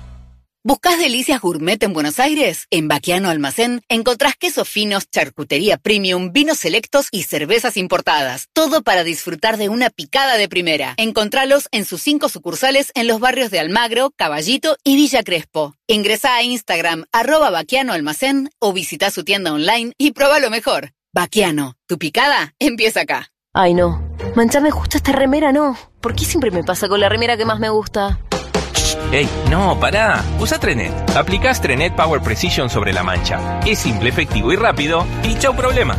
¿Buscás delicias gourmet en Buenos Aires? En Baquiano Almacén encontrás quesos finos, charcutería premium, vinos selectos y cervezas importadas. Todo para disfrutar de una picada de primera. Encontralos en sus cinco sucursales en los barrios de Almagro, Caballito y Villa Crespo. Ingresá a Instagram, arroba Baquiano Almacén, o visita su tienda online y prueba lo mejor. Baquiano, tu picada empieza acá. Ay no, manchame justo esta remera no. ¿Por qué siempre me pasa con la remera que más me gusta? ¡Ey! ¡No, pará! Usa Trenet. Aplicás Trenet Power Precision sobre la mancha. Es simple, efectivo y rápido. Y chau problema.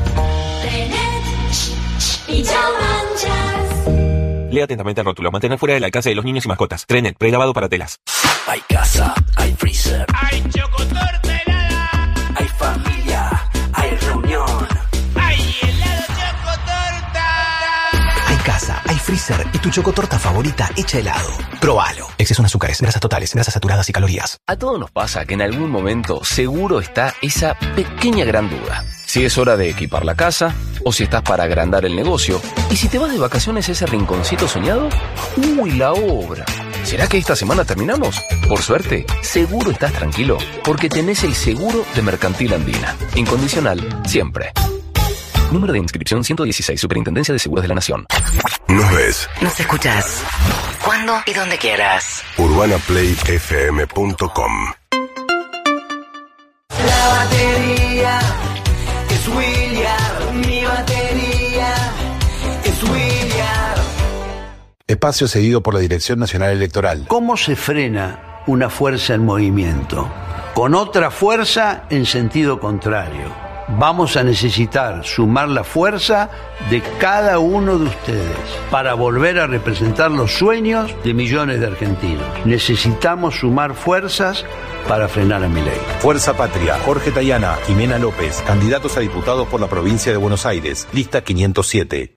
Trenet y chau manchas. Lea atentamente el rótulo. Mantener fuera del alcance de los niños y mascotas. Trenet, prelavado para telas. Hay casa, hay freezer. Hay chocotorta helada. Hay familia, hay reunión. Hay helado chocotorta. Hay casa, hay freezer y tu chocotorta favorita hecha helado. Probalo. Exceso en azúcares, grasas totales, grasas saturadas y calorías. A todos nos pasa que en algún momento seguro está esa pequeña gran duda. Si es hora de equipar la casa, o si estás para agrandar el negocio, y si te vas de vacaciones a ese rinconcito soñado, ¡uy, la obra! ¿Será que esta semana terminamos? Por suerte, seguro estás tranquilo, porque tenés el seguro de Mercantil Andina. Incondicional, siempre. Número de inscripción ciento dieciséis, Superintendencia de Seguros de la Nación. Nos ves. Nos escuchás. Cuando y donde quieras. urbana play f m punto com. La batería es William. Mi batería es William. Espacio cedido por la Dirección Nacional Electoral. ¿Cómo se frena una fuerza en movimiento? Con otra fuerza en sentido contrario. Vamos a necesitar sumar la fuerza de cada uno de ustedes para volver a representar los sueños de millones de argentinos. Necesitamos sumar fuerzas para frenar a Milei. Fuerza Patria, Jorge Tayana y Mena López, candidatos a diputados por la provincia de Buenos Aires, lista quinientos siete.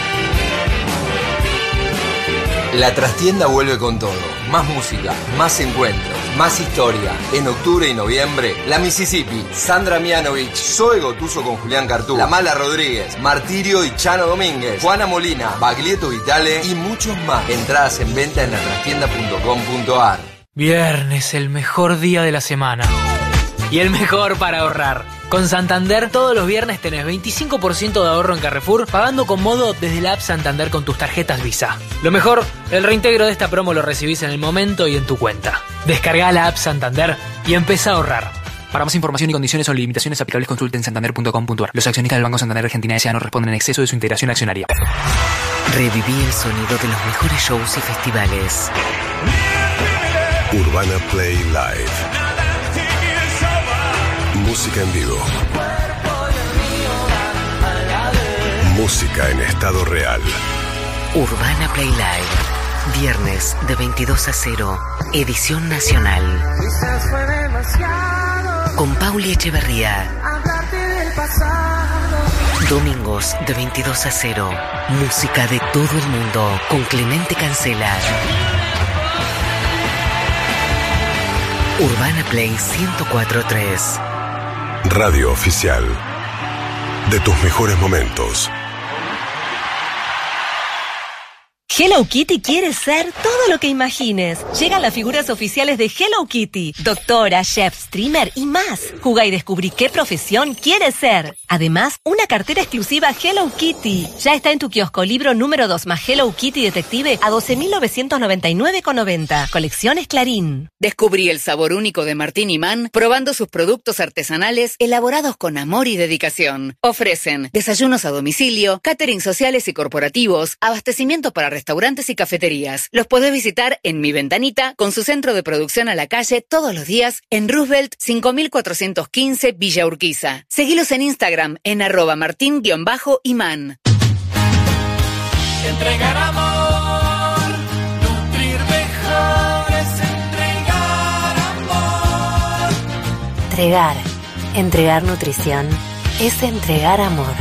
La trastienda vuelve con todo. Más música, más encuentros, más historia. En octubre y noviembre, La Mississippi, Sandra Mianovich, Zoe Gotuso con Julián Cartú, La Mala Rodríguez, Martirio y Chano Domínguez, Juana Molina, Baglietto Vitale y muchos más. Entradas en venta en la trastienda punto com punto a r. Viernes, el mejor día de la semana. Y el mejor para ahorrar. Con Santander, todos los viernes tenés veinticinco por ciento de ahorro en Carrefour, pagando con modo desde la app Santander con tus tarjetas Visa. Lo mejor, el reintegro de esta promo lo recibís en el momento y en tu cuenta. Descargá la app Santander y empezá a ahorrar. Para más información y condiciones o limitaciones aplicables, consulten santander punto com punto a r. Los accionistas del Banco Santander Argentina S A no responden en exceso de su integración accionaria. Reviví el sonido de los mejores shows y festivales. Urbana Play Live. Música en vivo. Música en estado real. Urbana Play Live. Viernes de veintidós a cero. Edición nacional. Con Pauli Echeverría. Domingos de veintidós a cero. Música de todo el mundo. Con Clemente Cancela. Urbana Play ciento cuatro punto tres. Radio oficial de tus mejores momentos. Hello Kitty quiere ser todo lo que imagines. Llegan las figuras oficiales de Hello Kitty. Doctora, chef, streamer y más. Juga y descubrí qué profesión quieres ser. Además, una cartera exclusiva Hello Kitty. Ya está en tu kiosco libro número dos más Hello Kitty Detective a doce mil novecientos noventa y nueve con noventa. Colecciones Clarín. Descubrí el sabor único de Martín Imán probando sus productos artesanales elaborados con amor y dedicación. Ofrecen desayunos a domicilio, catering sociales y corporativos, abastecimiento para restaurantes y cafeterías. Los podés visitar en Mi Ventanita, con su centro de producción a la calle todos los días en Roosevelt cinco mil cuatrocientos quince Villa Urquiza. Seguilos en Instagram en arroba martín-imán. Entregar amor, nutrir mejor es entregar amor. Entregar, entregar nutrición, es entregar amor.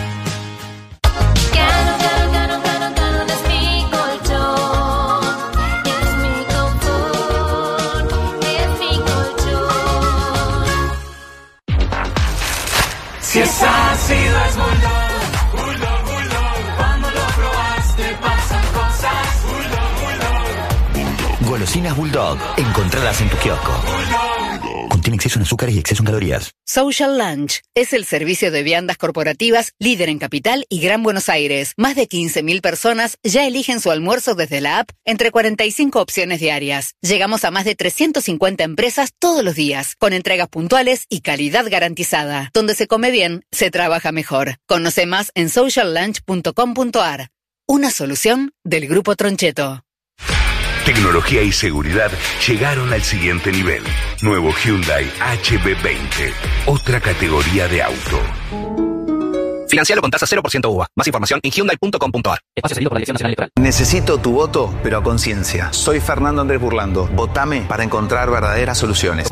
Si es ácido es Bulldog, Bulldog, Bulldog. Cuando lo probaste pasan cosas. Bulldog, Bulldog. Golosinas Bulldog. Encontralas en tu kiosco. Contiene exceso en azúcares y exceso en calorías. Social Lunch es el servicio de viandas corporativas líder en Capital y Gran Buenos Aires. Más de quince mil personas ya eligen su almuerzo desde la app entre cuarenta y cinco opciones diarias. Llegamos a más de trescientas cincuenta empresas todos los días, con entregas puntuales y calidad garantizada. Donde se come bien, se trabaja mejor. Conoce más en social lunch punto com punto a r. Una solución del Grupo Troncheto. Tecnología y seguridad llegaron al siguiente nivel. Nuevo Hyundai H B veinte. Otra categoría de auto. Financialo con tasa cero por ciento U V A. Más información en hyundai punto com punto a r. Espacio cedido por la Dirección Nacional Electoral. Necesito tu voto, pero a conciencia. Soy Fernando Andrés Burlando. Votame para encontrar verdaderas soluciones.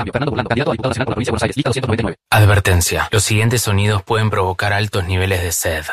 Advertencia. Los siguientes sonidos pueden provocar altos niveles de sed.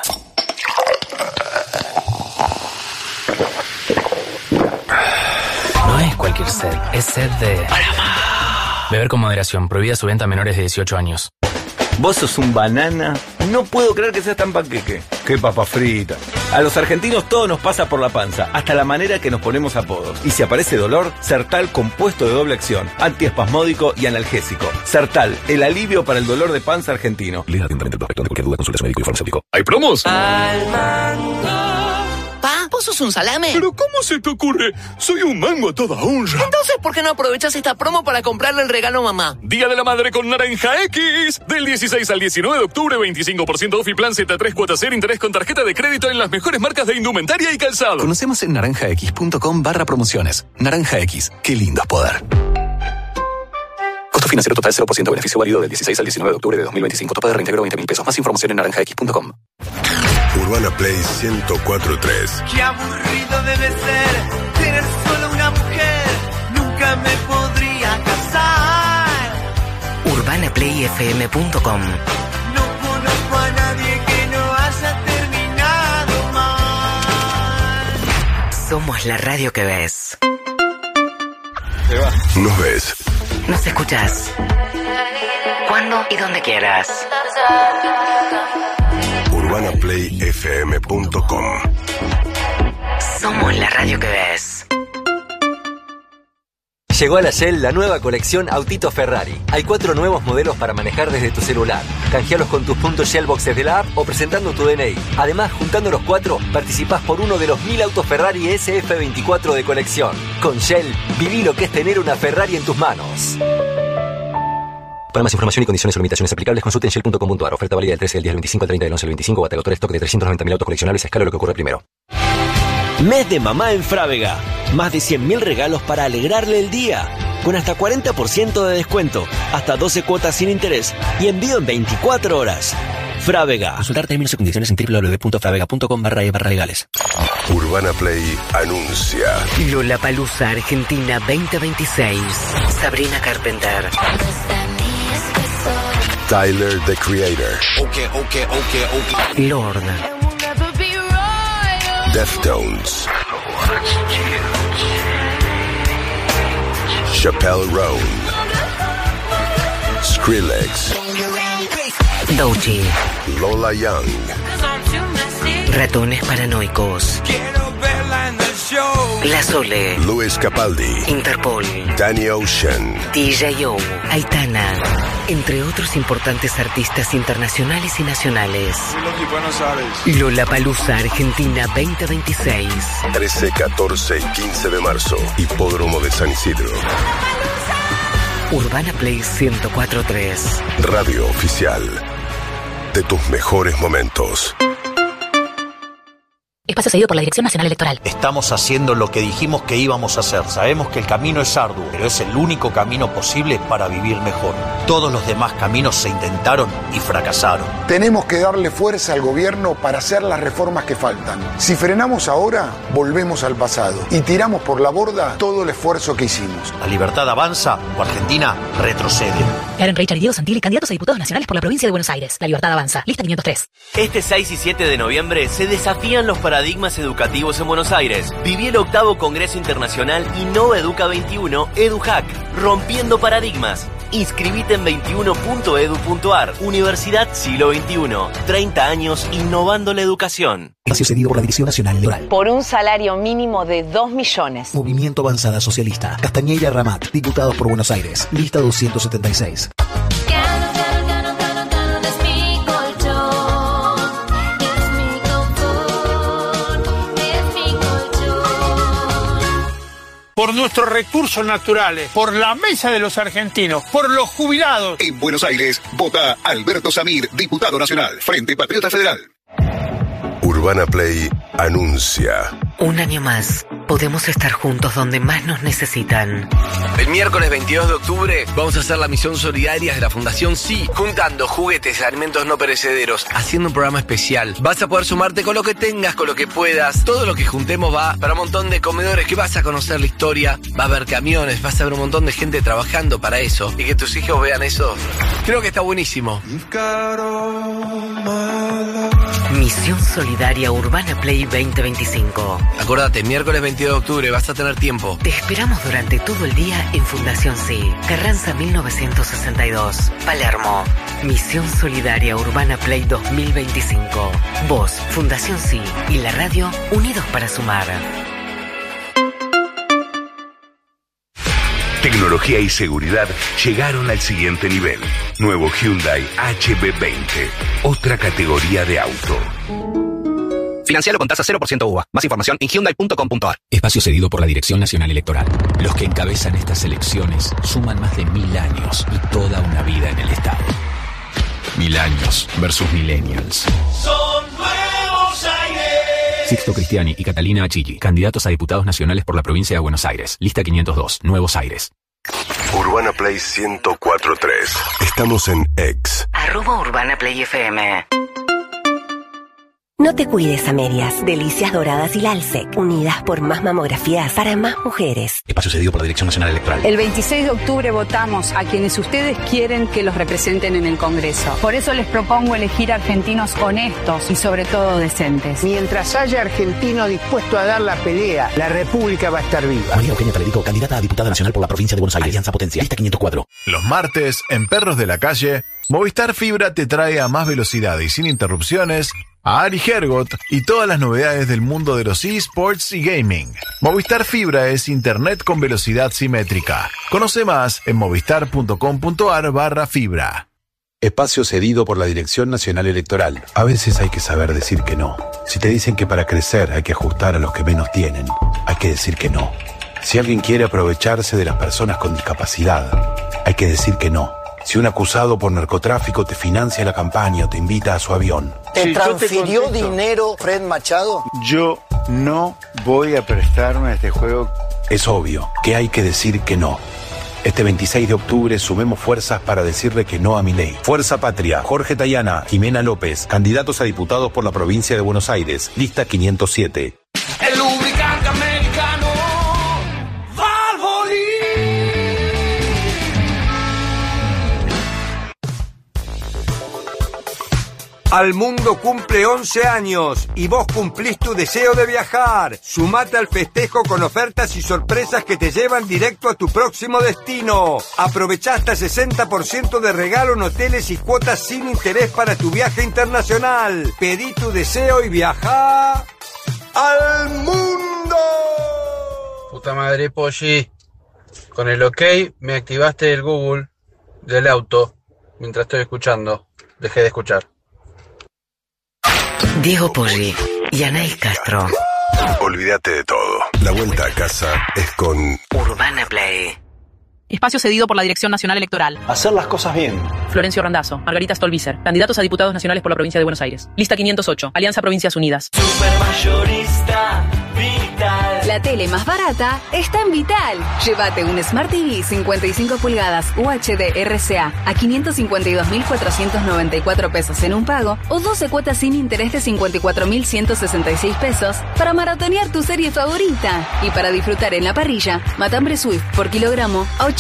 No es cualquier sed, es sed de... Beber con moderación. Prohibida su venta a menores de dieciocho años. Vos sos un banana. No puedo creer que seas tan panqueque. Qué papa frita. A los argentinos todo nos pasa por la panza, hasta la manera que nos ponemos apodos. Y si aparece dolor, Sertal compuesto de doble acción, antiespasmódico y analgésico. Sertal, el alivio para el dolor de panza argentino. Lea atentamente el prospecto. Ante cualquier duda, consulte a su médico y farmacéutico. ¿Hay promos? Al mango. Pa, ¿vos sos un salame? ¿Pero cómo se te ocurre? Soy un mango a toda honra. Entonces, ¿por qué no aprovechas esta promo para comprarle el regalo a mamá? Día de la Madre con Naranja X. Del dieciséis al diecinueve de octubre, veinticinco por ciento off y plan Z tres cuatro cero interés con tarjeta de crédito en las mejores marcas de indumentaria y calzado. Conocemos en naranjax.com barra promociones. Naranja X. Qué lindo es poder. Costo financiero total cero por ciento. Beneficio válido del dieciséis al diecinueve de octubre de dos mil veinticinco. Tope de reintegro veinte mil pesos. Más información en naranjax punto com. Urbana Play ciento cuatro punto tres. Qué aburrido debe ser tener solo una mujer. Nunca me podría casar. urbana play f m punto com. No conozco a nadie que no haya terminado mal. Somos la radio que ves. Nos ves. Nos escuchás. Cuando y donde quieras. urbana play f m punto com. Somos la radio que ves. Llegó a la Shell la nueva colección Autito Ferrari. Hay cuatro nuevos modelos para manejar desde tu celular. Canjealos con tus puntos Shell Boxes de la app o presentando tu D N I. Además, juntando los cuatro, participás por uno de los mil autos Ferrari S F veinticuatro de colección. Con Shell, viví lo que es tener una Ferrari en tus manos. Para más información y condiciones o limitaciones aplicables, consulte en shell punto com punto a r. Oferta válida del trece del diez al veinticinco al treinta del once al veinticinco. Bate autor stock de trescientos noventa mil autos coleccionables a escala lo que ocurre primero. Mes de mamá en Frávega. Más de cien mil regalos para alegrarle el día. Con hasta cuarenta por ciento de descuento, hasta doce cuotas sin interés y envío en veinticuatro horas. Frávega. Consultar términos y condiciones en w w w punto fravega punto com barra e barra legales. Urbana Play anuncia. Lollapalooza Argentina veinte veintiséis. Sabrina Carpenter. Tyler, the Creator. Okay, okay, okay, okay. Lord. Deftones. Chappelle Roan. Skrillex. Doechii. Lola Young. Ratones paranoicos. La Sole. Luis Capaldi. Interpol. Danny Ocean. D J O. Aitana. Entre otros importantes artistas internacionales y nacionales. Lollapalooza Argentina veinte veintiséis. trece, catorce y quince de marzo. Hipódromo de San Isidro. Urbana Play ciento cuatro punto tres. Radio oficial de tus mejores momentos. Espacio cedido por la Dirección Nacional Electoral. Estamos haciendo lo que dijimos que íbamos a hacer. Sabemos que el camino es arduo, pero es el único camino posible para vivir mejor. Todos los demás caminos se intentaron y fracasaron. Tenemos que darle fuerza al gobierno para hacer las reformas que faltan. Si frenamos ahora, volvemos al pasado y tiramos por la borda todo el esfuerzo que hicimos. La libertad avanza o Argentina retrocede. Karen Reichard y Diego Santilli, candidatos a diputados nacionales por la provincia de Buenos Aires. La libertad avanza. Lista quinientos tres. Este seis y siete de noviembre se desafían los paradigmas educativos en Buenos Aires. Viví el octavo Congreso Internacional Innova Educa veintiuno, EduHack, rompiendo paradigmas. Inscribite en veintiuno punto edu punto ar. Universidad Siglo veintiuno. treinta años innovando la educación. Espacio cedido por la Dirección Nacional Electoral. Por un salario mínimo de dos millones. Movimiento Avanzada Socialista. Castañeira Ramat. Diputados por Buenos Aires. Lista doscientos setenta y seis. Por nuestros recursos naturales, por la mesa de los argentinos, por los jubilados. En Buenos Aires, vota Alberto Samir, diputado nacional, Frente Patriota Federal. Urbana Play anuncia. Un año más, podemos estar juntos donde más nos necesitan. El miércoles veintidós de octubre vamos a hacer la misión solidaria de la Fundación Sí, juntando juguetes y alimentos no perecederos, haciendo un programa especial. Vas a poder sumarte con lo que tengas, con lo que puedas. Todo lo que juntemos va para un montón de comedores que vas a conocer la historia, va a haber camiones, vas a ver un montón de gente trabajando para eso. Y que tus hijos vean eso, creo que está buenísimo. Misión Solidaria Urbana Play veinte veinticinco. Acordate, miércoles veintidós de octubre vas a tener tiempo. Te esperamos durante todo el día en Fundación Sí, Carranza mil novecientos sesenta y dos, Palermo. Misión Solidaria Urbana Play dos mil veinticinco. Vos, Fundación Sí y la radio unidos para sumar. Tecnología y seguridad llegaron al siguiente nivel. Nuevo Hyundai H B veinte. Otra categoría de auto. Financialo con tasa cero por ciento U V A. Más información en hyundai punto com punto ar. Espacio cedido por la Dirección Nacional Electoral. Los que encabezan estas elecciones suman más de mil años y toda una vida en el Estado. Mil años versus millennials. Son nuevos aires. Sixto Cristiani y Catalina Achilli, candidatos a diputados nacionales por la provincia de Buenos Aires. Lista quinientos dos, Nuevos Aires. Urbana Play ciento cuatro punto tres. Estamos en X. Arroba Urbana Play F M. No te cuides a medias. Delicias Doradas y Lalsec, unidas por más mamografías para más mujeres. Espacio cedido por la Dirección Nacional Electoral. El veintiséis de octubre votamos a quienes ustedes quieren que los representen en el Congreso. Por eso les propongo elegir argentinos honestos y sobre todo decentes. Mientras haya argentinos dispuestos a dar la pelea, la República va a estar viva. María Eugenia Talerico, candidata a diputada nacional por la provincia de Buenos Aires. Alianza Potencia. Lista quinientos cuatro. Los martes, en Perros de la Calle, Movistar Fibra te trae a más velocidad y sin interrupciones a Ari Hergot y todas las novedades del mundo de los eSports y gaming. Movistar Fibra es internet con velocidad simétrica. Conoce más en movistar punto com punto ar barra fibra. Espacio cedido por la Dirección Nacional Electoral. A veces hay que saber decir que no. Si te dicen que para crecer hay que ajustar a los que menos tienen, hay que decir que no. Si alguien quiere aprovecharse de las personas con discapacidad, hay que decir que no. Si un acusado por narcotráfico te financia la campaña o te invita a su avión. ¿Te sí, transfirió te dinero Fred Machado? Yo no voy a prestarme a este juego. Es obvio que hay que decir que no. Este veintiséis de octubre sumemos fuerzas para decirle que no a Milei. Fuerza Patria, Jorge Tayana, Jimena López, candidatos a diputados por la provincia de Buenos Aires. Lista quinientos siete. El lubricante americano Valvoline. Al mundo cumple once años y vos cumplís tu deseo de viajar. Sumate al festejo con ofertas y sorpresas que te llevan directo a tu próximo destino. Aprovechá hasta sesenta por ciento de regalo en hoteles y cuotas sin interés para tu viaje internacional. Pedí tu deseo y viajá al mundo. Puta madre, Polly. Con el OK me activaste el Google del auto mientras estoy escuchando. Dejé de escuchar. Diego Poggi y Anaís Castro. Olvídate de todo. La vuelta a casa es con Urbana Play. Espacio cedido por la Dirección Nacional Electoral. Hacer las cosas bien. Florencio Randazzo, Margarita Stolbizer, candidatos a diputados nacionales por la provincia de Buenos Aires. Lista quinientos ocho, Alianza Provincias Unidas. Supermayorista Vital. La tele más barata está en Vital. Llévate un Smart T V cincuenta y cinco pulgadas U H D R C A a quinientos cincuenta y dos mil cuatrocientos noventa y cuatro pesos en un pago o doce cuotas sin interés de cincuenta y cuatro mil ciento sesenta y seis pesos para maratonear tu serie favorita. Y para disfrutar en la parrilla, matambre Swift por kilogramo a ochenta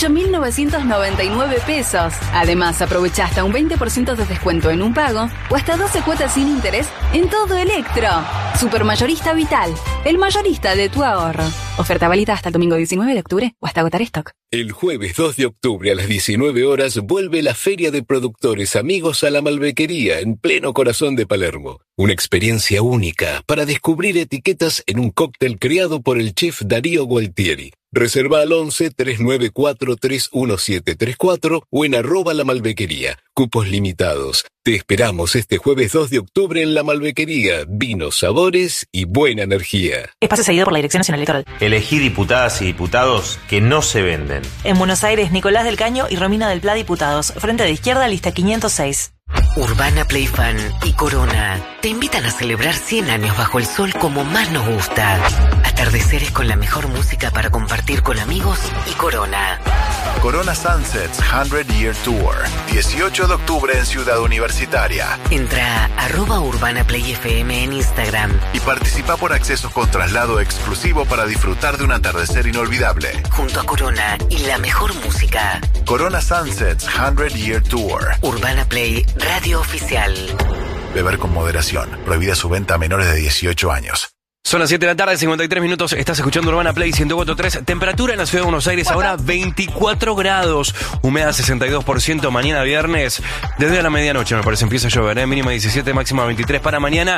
ocho mil novecientos noventa y nueve pesos. Además, aprovecha hasta un veinte por ciento de descuento en un pago o hasta doce cuotas sin interés en todo Electro. Supermayorista Vital, el mayorista de tu ahorro. Oferta válida hasta el domingo diecinueve de octubre o hasta agotar stock. El jueves dos de octubre a las diecinueve horas vuelve la Feria de Productores Amigos a la Malbequería en pleno corazón de Palermo. Una experiencia única para descubrir etiquetas en un cóctel creado por el chef Darío Gualtieri. Reserva al once, tres nueve cuatro, tres uno siete tres cuatro o en arroba la Malbequería. Cupos limitados. Te esperamos este jueves dos de octubre en la Malbequería. Vinos, sabores y buena energía. Espacio seguido por la Dirección Nacional Electoral. Elegí diputadas y diputados que no se venden. En Buenos Aires, Nicolás del Caño y Romina del Pla, diputados. Frente de izquierda, lista quinientos seis. Urbana Play Fan y Corona te invitan a celebrar cien años bajo el sol como más nos gusta. Atardeceres con la mejor música para compartir con amigos y Corona. Corona Sunsets cien Year Tour, dieciocho de octubre en Ciudad Universitaria. Entra a arroba Urbana Play F M en Instagram y participa por accesos con traslado exclusivo para disfrutar de un atardecer inolvidable. Junto a Corona y la mejor música. Corona Sunsets cien Year Tour. Urbana Play Radio Oficial. Beber con moderación. Prohibida su venta a menores de dieciocho años. Son las siete de la tarde, cincuenta y tres minutos. Estás escuchando Urbana Play ciento cuatro punto tres. Temperatura en la ciudad de Buenos Aires ahora veinticuatro grados. Humedad sesenta y dos por ciento. Mañana viernes, desde la medianoche me parece empieza a llover, ¿eh? Mínima diecisiete, máxima veintitrés para mañana.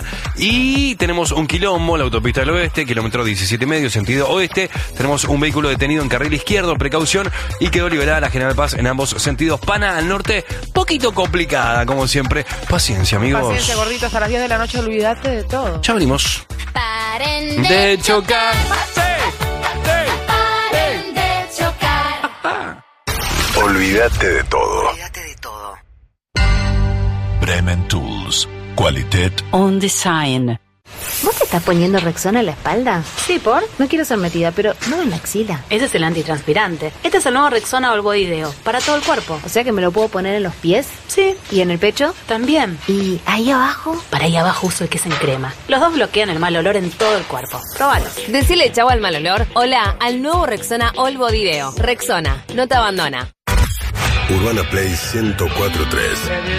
Y tenemos un quilombo, la autopista del oeste, kilómetro diecisiete y medio, sentido oeste. Tenemos un vehículo detenido en carril izquierdo, precaución. Y quedó liberada la General Paz en ambos sentidos. Pana al norte, poquito complicada, como siempre. Paciencia, amigos. Paciencia, gordito, hasta las diez de la noche olvídate de todo. Ya venimos. Paren de, de chocar. Sí, sí, Paren de chocar. Olvídate de todo. Olvídate de todo. Bremen Tools. Qualität on Design. ¿Vos te estás poniendo Rexona en la espalda? Sí, ¿por? No quiero ser metida, pero no en la axila. Ese es el antitranspirante. Este es el nuevo Rexona All Body Deo, para todo el cuerpo. O sea que me lo puedo poner en los pies. Sí. ¿Y en el pecho? También. ¿Y ahí abajo? Para ahí abajo uso el que es en crema. Los dos bloquean el mal olor en todo el cuerpo. Próbalo. Decile chau al mal olor. Hola al nuevo Rexona All Body Deo. Rexona, no te abandona. Urbana Play ciento cuatro punto tres.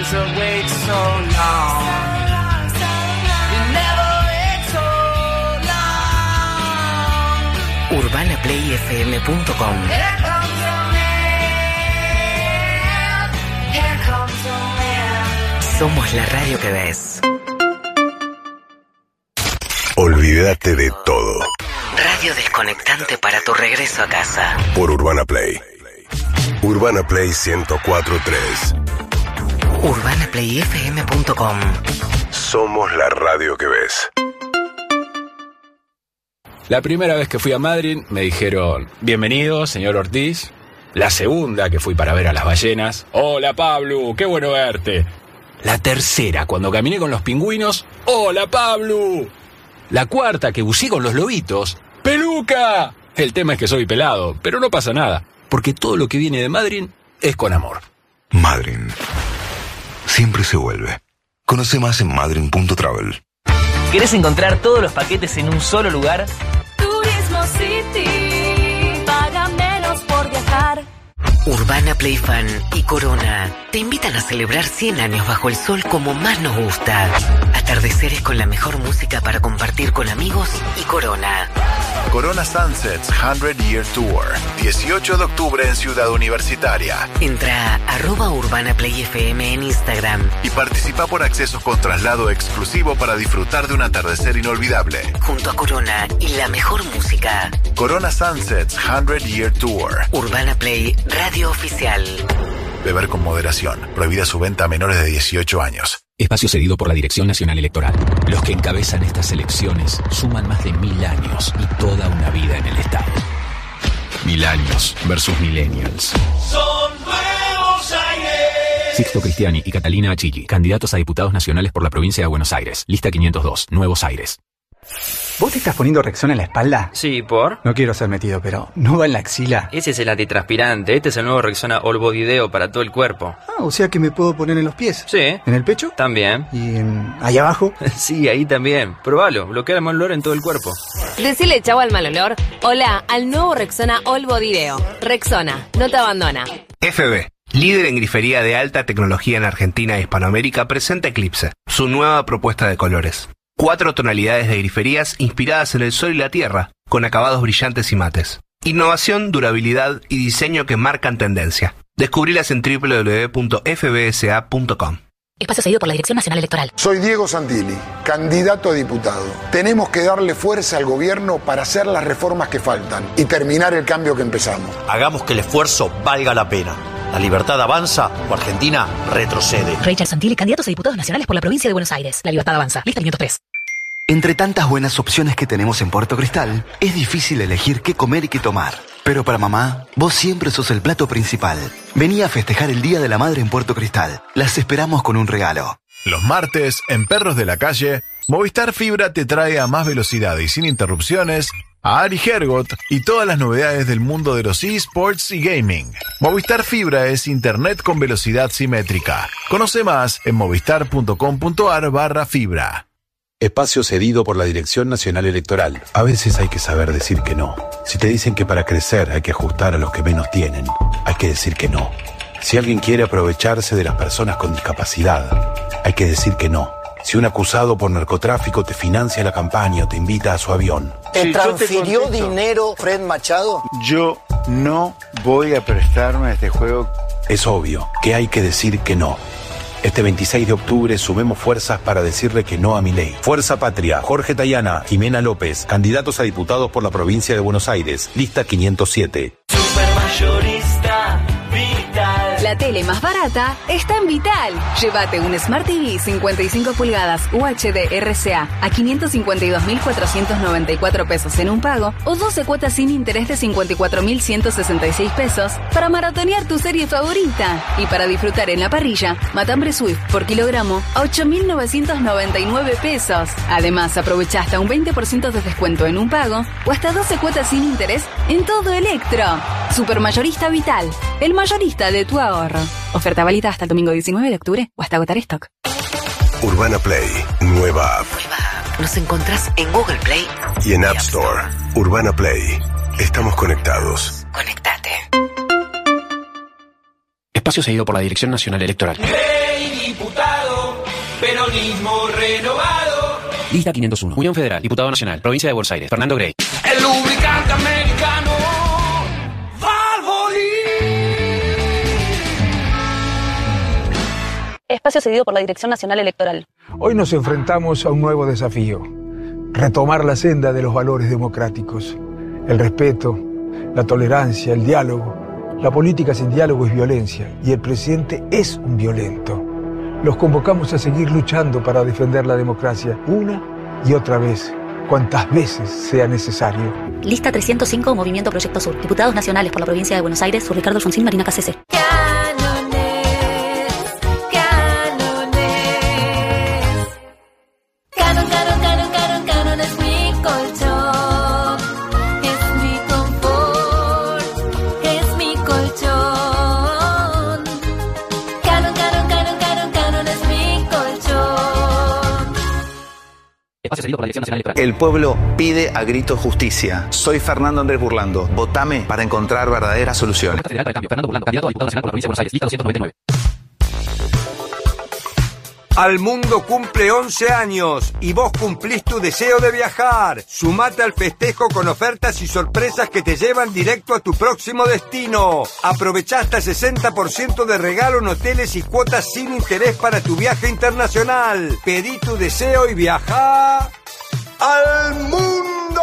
Urbana Play F M punto com. Somos la radio que ves. Olvídate de todo. Radio desconectante para tu regreso a casa. Por Urbana Play. Urbana Play ciento cuatro punto tres. Urbana Play F M punto com. Somos la radio que ves. La primera vez que fui a Madrid me dijeron, bienvenido, señor Ortiz. La segunda que fui para ver a las ballenas, hola Pablo, qué bueno verte. La tercera, cuando caminé con los pingüinos, hola Pablo. La cuarta, que buceé con los lobitos, peluca. El tema es que soy pelado, pero no pasa nada, porque todo lo que viene de Madrid es con amor. Madrid. Siempre se vuelve. Conoce más en madrid punto travel. ¿Querés encontrar todos los paquetes en un solo lugar? Turismo City, paga menos por viajar. Urbana Play Fan y Corona te invitan a celebrar cien años bajo el sol como más nos gusta. Atardeceres con la mejor música para compartir con amigos y Corona. Corona Sunsets cien Year Tour, dieciocho de octubre en Ciudad Universitaria. Entra a arroba Urbana Play F M en Instagram y participa por accesos con traslado exclusivo para disfrutar de un atardecer inolvidable. Junto a Corona y la mejor música. Corona Sunsets cien Year Tour. Urbana Play Radio Oficial. Beber con moderación. Prohibida su venta a menores de dieciocho años. Espacio cedido por la Dirección Nacional Electoral. Los que encabezan estas elecciones suman más de mil años y toda una vida en el Estado. Mil años versus millennials. Son Nuevos Aires. Sixto Cristiani y Catalina Achilli, candidatos a diputados nacionales por la provincia de Buenos Aires. Lista quinientos dos, Nuevos Aires. ¿Vos te estás poniendo Rexona en la espalda? Sí, ¿por? No quiero ser metido, pero ¿no va en la axila? Ese es el antitranspirante. Este es el nuevo Rexona All Body Deo para todo el cuerpo. Ah, o sea que me puedo poner en los pies. Sí. ¿En el pecho? También. ¿Y en... ahí abajo? Sí, ahí también. Probalo. Bloquea el mal olor en todo el cuerpo. Decile chau al mal olor. Hola al nuevo Rexona All Body Deo. Rexona, no te abandona. F B, líder en grifería de alta tecnología en Argentina e Hispanoamérica, presenta Eclipse, su nueva propuesta de colores. Cuatro tonalidades de griferías inspiradas en el sol y la tierra, con acabados brillantes y mates. Innovación, durabilidad y diseño que marcan tendencia. Descubrilas en doble u doble u doble u punto f b s a punto com. Espacio cedido por la Dirección Nacional Electoral. Soy Diego Santilli, candidato a diputado. Tenemos que darle fuerza al gobierno para hacer las reformas que faltan y terminar el cambio que empezamos. Hagamos que el esfuerzo valga la pena. La libertad avanza o Argentina retrocede. Richard Santilli, candidatos a diputados nacionales por la provincia de Buenos Aires. La libertad avanza. Lista quinientos tres. Entre tantas buenas opciones que tenemos en Puerto Cristal, es difícil elegir qué comer y qué tomar. Pero para mamá, vos siempre sos el plato principal. Vení a festejar el Día de la Madre en Puerto Cristal. Las esperamos con un regalo. Los martes, en Perros de la Calle, Movistar Fibra te trae a más velocidad y sin interrupciones a Ari Hergot y todas las novedades del mundo de los eSports y gaming. Movistar Fibra es internet con velocidad simétrica. Conoce más en movistar.com.ar barra fibra. Espacio cedido por la Dirección Nacional Electoral. A veces hay que saber decir que no. Si te dicen que para crecer hay que ajustar a los que menos tienen, hay que decir que no. Si alguien quiere aprovecharse de las personas con discapacidad, hay que decir que no. Si un acusado por narcotráfico te financia la campaña o te invita a su avión. ¿Te transfirió dinero Fred Machado? Yo no voy a prestarme a este juego. Es obvio que hay que decir que no. Este veintiséis de octubre sumemos fuerzas para decirle que no a Milei. Fuerza Patria, Jorge Tayana, Jimena López, candidatos a diputados por la provincia de Buenos Aires, lista quinientos siete. Supermayorista Vital. La tele más barata está en Vital. Llévate un Smart T V cincuenta y cinco pulgadas U H D R C A a quinientos cincuenta y dos mil cuatrocientos noventa y cuatro pesos en un pago o doce cuotas sin interés de cincuenta y cuatro mil ciento sesenta y seis pesos para maratonear tu serie favorita. Y para disfrutar en la parrilla, matambre Swift por kilogramo a ocho mil novecientos noventa y nueve pesos. Además, aprovecha hasta un veinte por ciento de descuento en un pago o hasta doce cuotas sin interés en todo Electro. Supermayorista Vital, el mayorista de tu ahorro. Oferta válida hasta el domingo diecinueve de octubre o hasta agotar stock. Urbana Play, nueva app. Nueva app. Nos encontrás en Google Play y en App Store. Urbana Play. Estamos conectados. Conectate. Espacio cedido por la Dirección Nacional Electoral. Hey, diputado, peronismo renovado. Lista quinientos uno. Unión Federal, Diputado Nacional, Provincia de Buenos Aires, Fernando Grey. El lubricante americano. Espacio cedido por la Dirección Nacional Electoral. Hoy nos enfrentamos a un nuevo desafío. Retomar la senda de los valores democráticos. El respeto, la tolerancia, el diálogo. La política sin diálogo es violencia y el presidente es un violento. Los convocamos a seguir luchando para defender la democracia una y otra vez, cuantas veces sea necesario. Lista trescientos cinco, Movimiento Proyecto Sur. Diputados nacionales por la provincia de Buenos Aires, Sur Ricardo Alfonsín, Marina Cassese. El pueblo pide a gritos justicia. Soy Fernando Andrés Burlando. Votame para encontrar verdaderas soluciones. Al mundo cumple once años y vos cumplís tu deseo de viajar. Sumate al festejo con ofertas y sorpresas que te llevan directo a tu próximo destino. Aprovechá hasta sesenta por ciento de regalo en hoteles y cuotas sin interés para tu viaje internacional. Pedí tu deseo y viajá al mundo.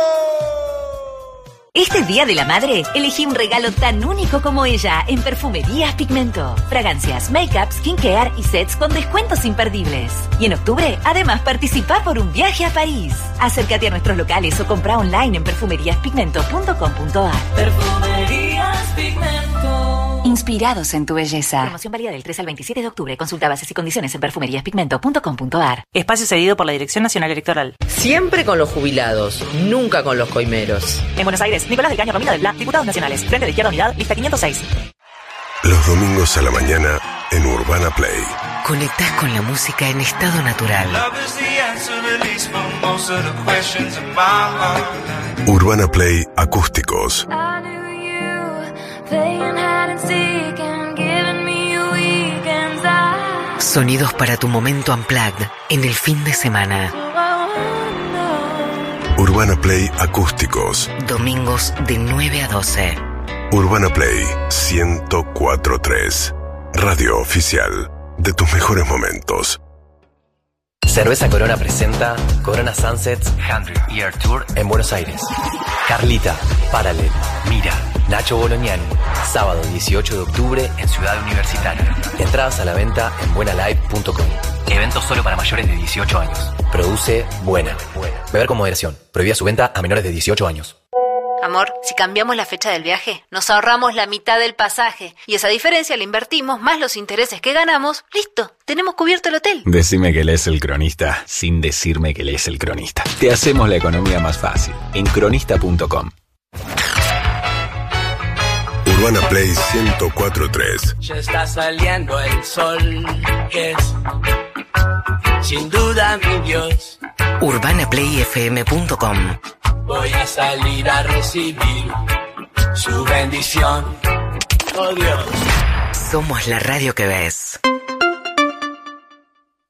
Este Día de la Madre, elegí un regalo tan único como ella en Perfumerías Pigmento. Fragancias, make-up, skincare y sets con descuentos imperdibles. Y en octubre, además, participa por un viaje a París. Acércate a nuestros locales o compra online en perfumerías pigmento punto com punto a r. Perfumerías Pigmento. Inspirados en tu belleza. Promoción válida del tres al veintisiete de octubre. Consulta bases y condiciones en perfumeríaspigmento punto com punto a r. Espacio cedido por la Dirección Nacional Electoral. Siempre con los jubilados, nunca con los coimeros. En Buenos Aires, Nicolás del Caño, Romina del Bla, Diputados Nacionales. Frente de Izquierda Unidad, lista quinientos seis. Los domingos a la mañana en Urbana Play. Conectás con la música en estado natural. Urbana Play Acústicos. Sonidos para tu momento unplugged en el fin de semana. Urbana Play Acústicos. Domingos de nueve a doce. Urbana Play ciento cuatro punto tres. Radio oficial de tus mejores momentos. Cerveza Corona presenta Corona Sunsets cien Year Tour en Buenos Aires. Carlita, Paralel, Mira, Nacho Bolognani. Sábado dieciocho de octubre en Ciudad Universitaria. Entradas a la venta en buena live punto com. Evento solo para mayores de dieciocho años. Produce Buena. Beber con moderación. Prohibida su venta a menores de dieciocho años. Amor, si cambiamos la fecha del viaje, nos ahorramos la mitad del pasaje. Y esa diferencia la invertimos, más los intereses que ganamos. ¡Listo! Tenemos cubierto el hotel. Decime que lees El Cronista sin decirme que lees El Cronista. Te hacemos la economía más fácil en cronista punto com. Urbana Play ciento cuatro punto tres. Ya está saliendo el sol, que es sin duda mi Dios. urbana play f m punto com. Voy a salir a recibir su bendición. Oh Dios. Somos la radio que ves.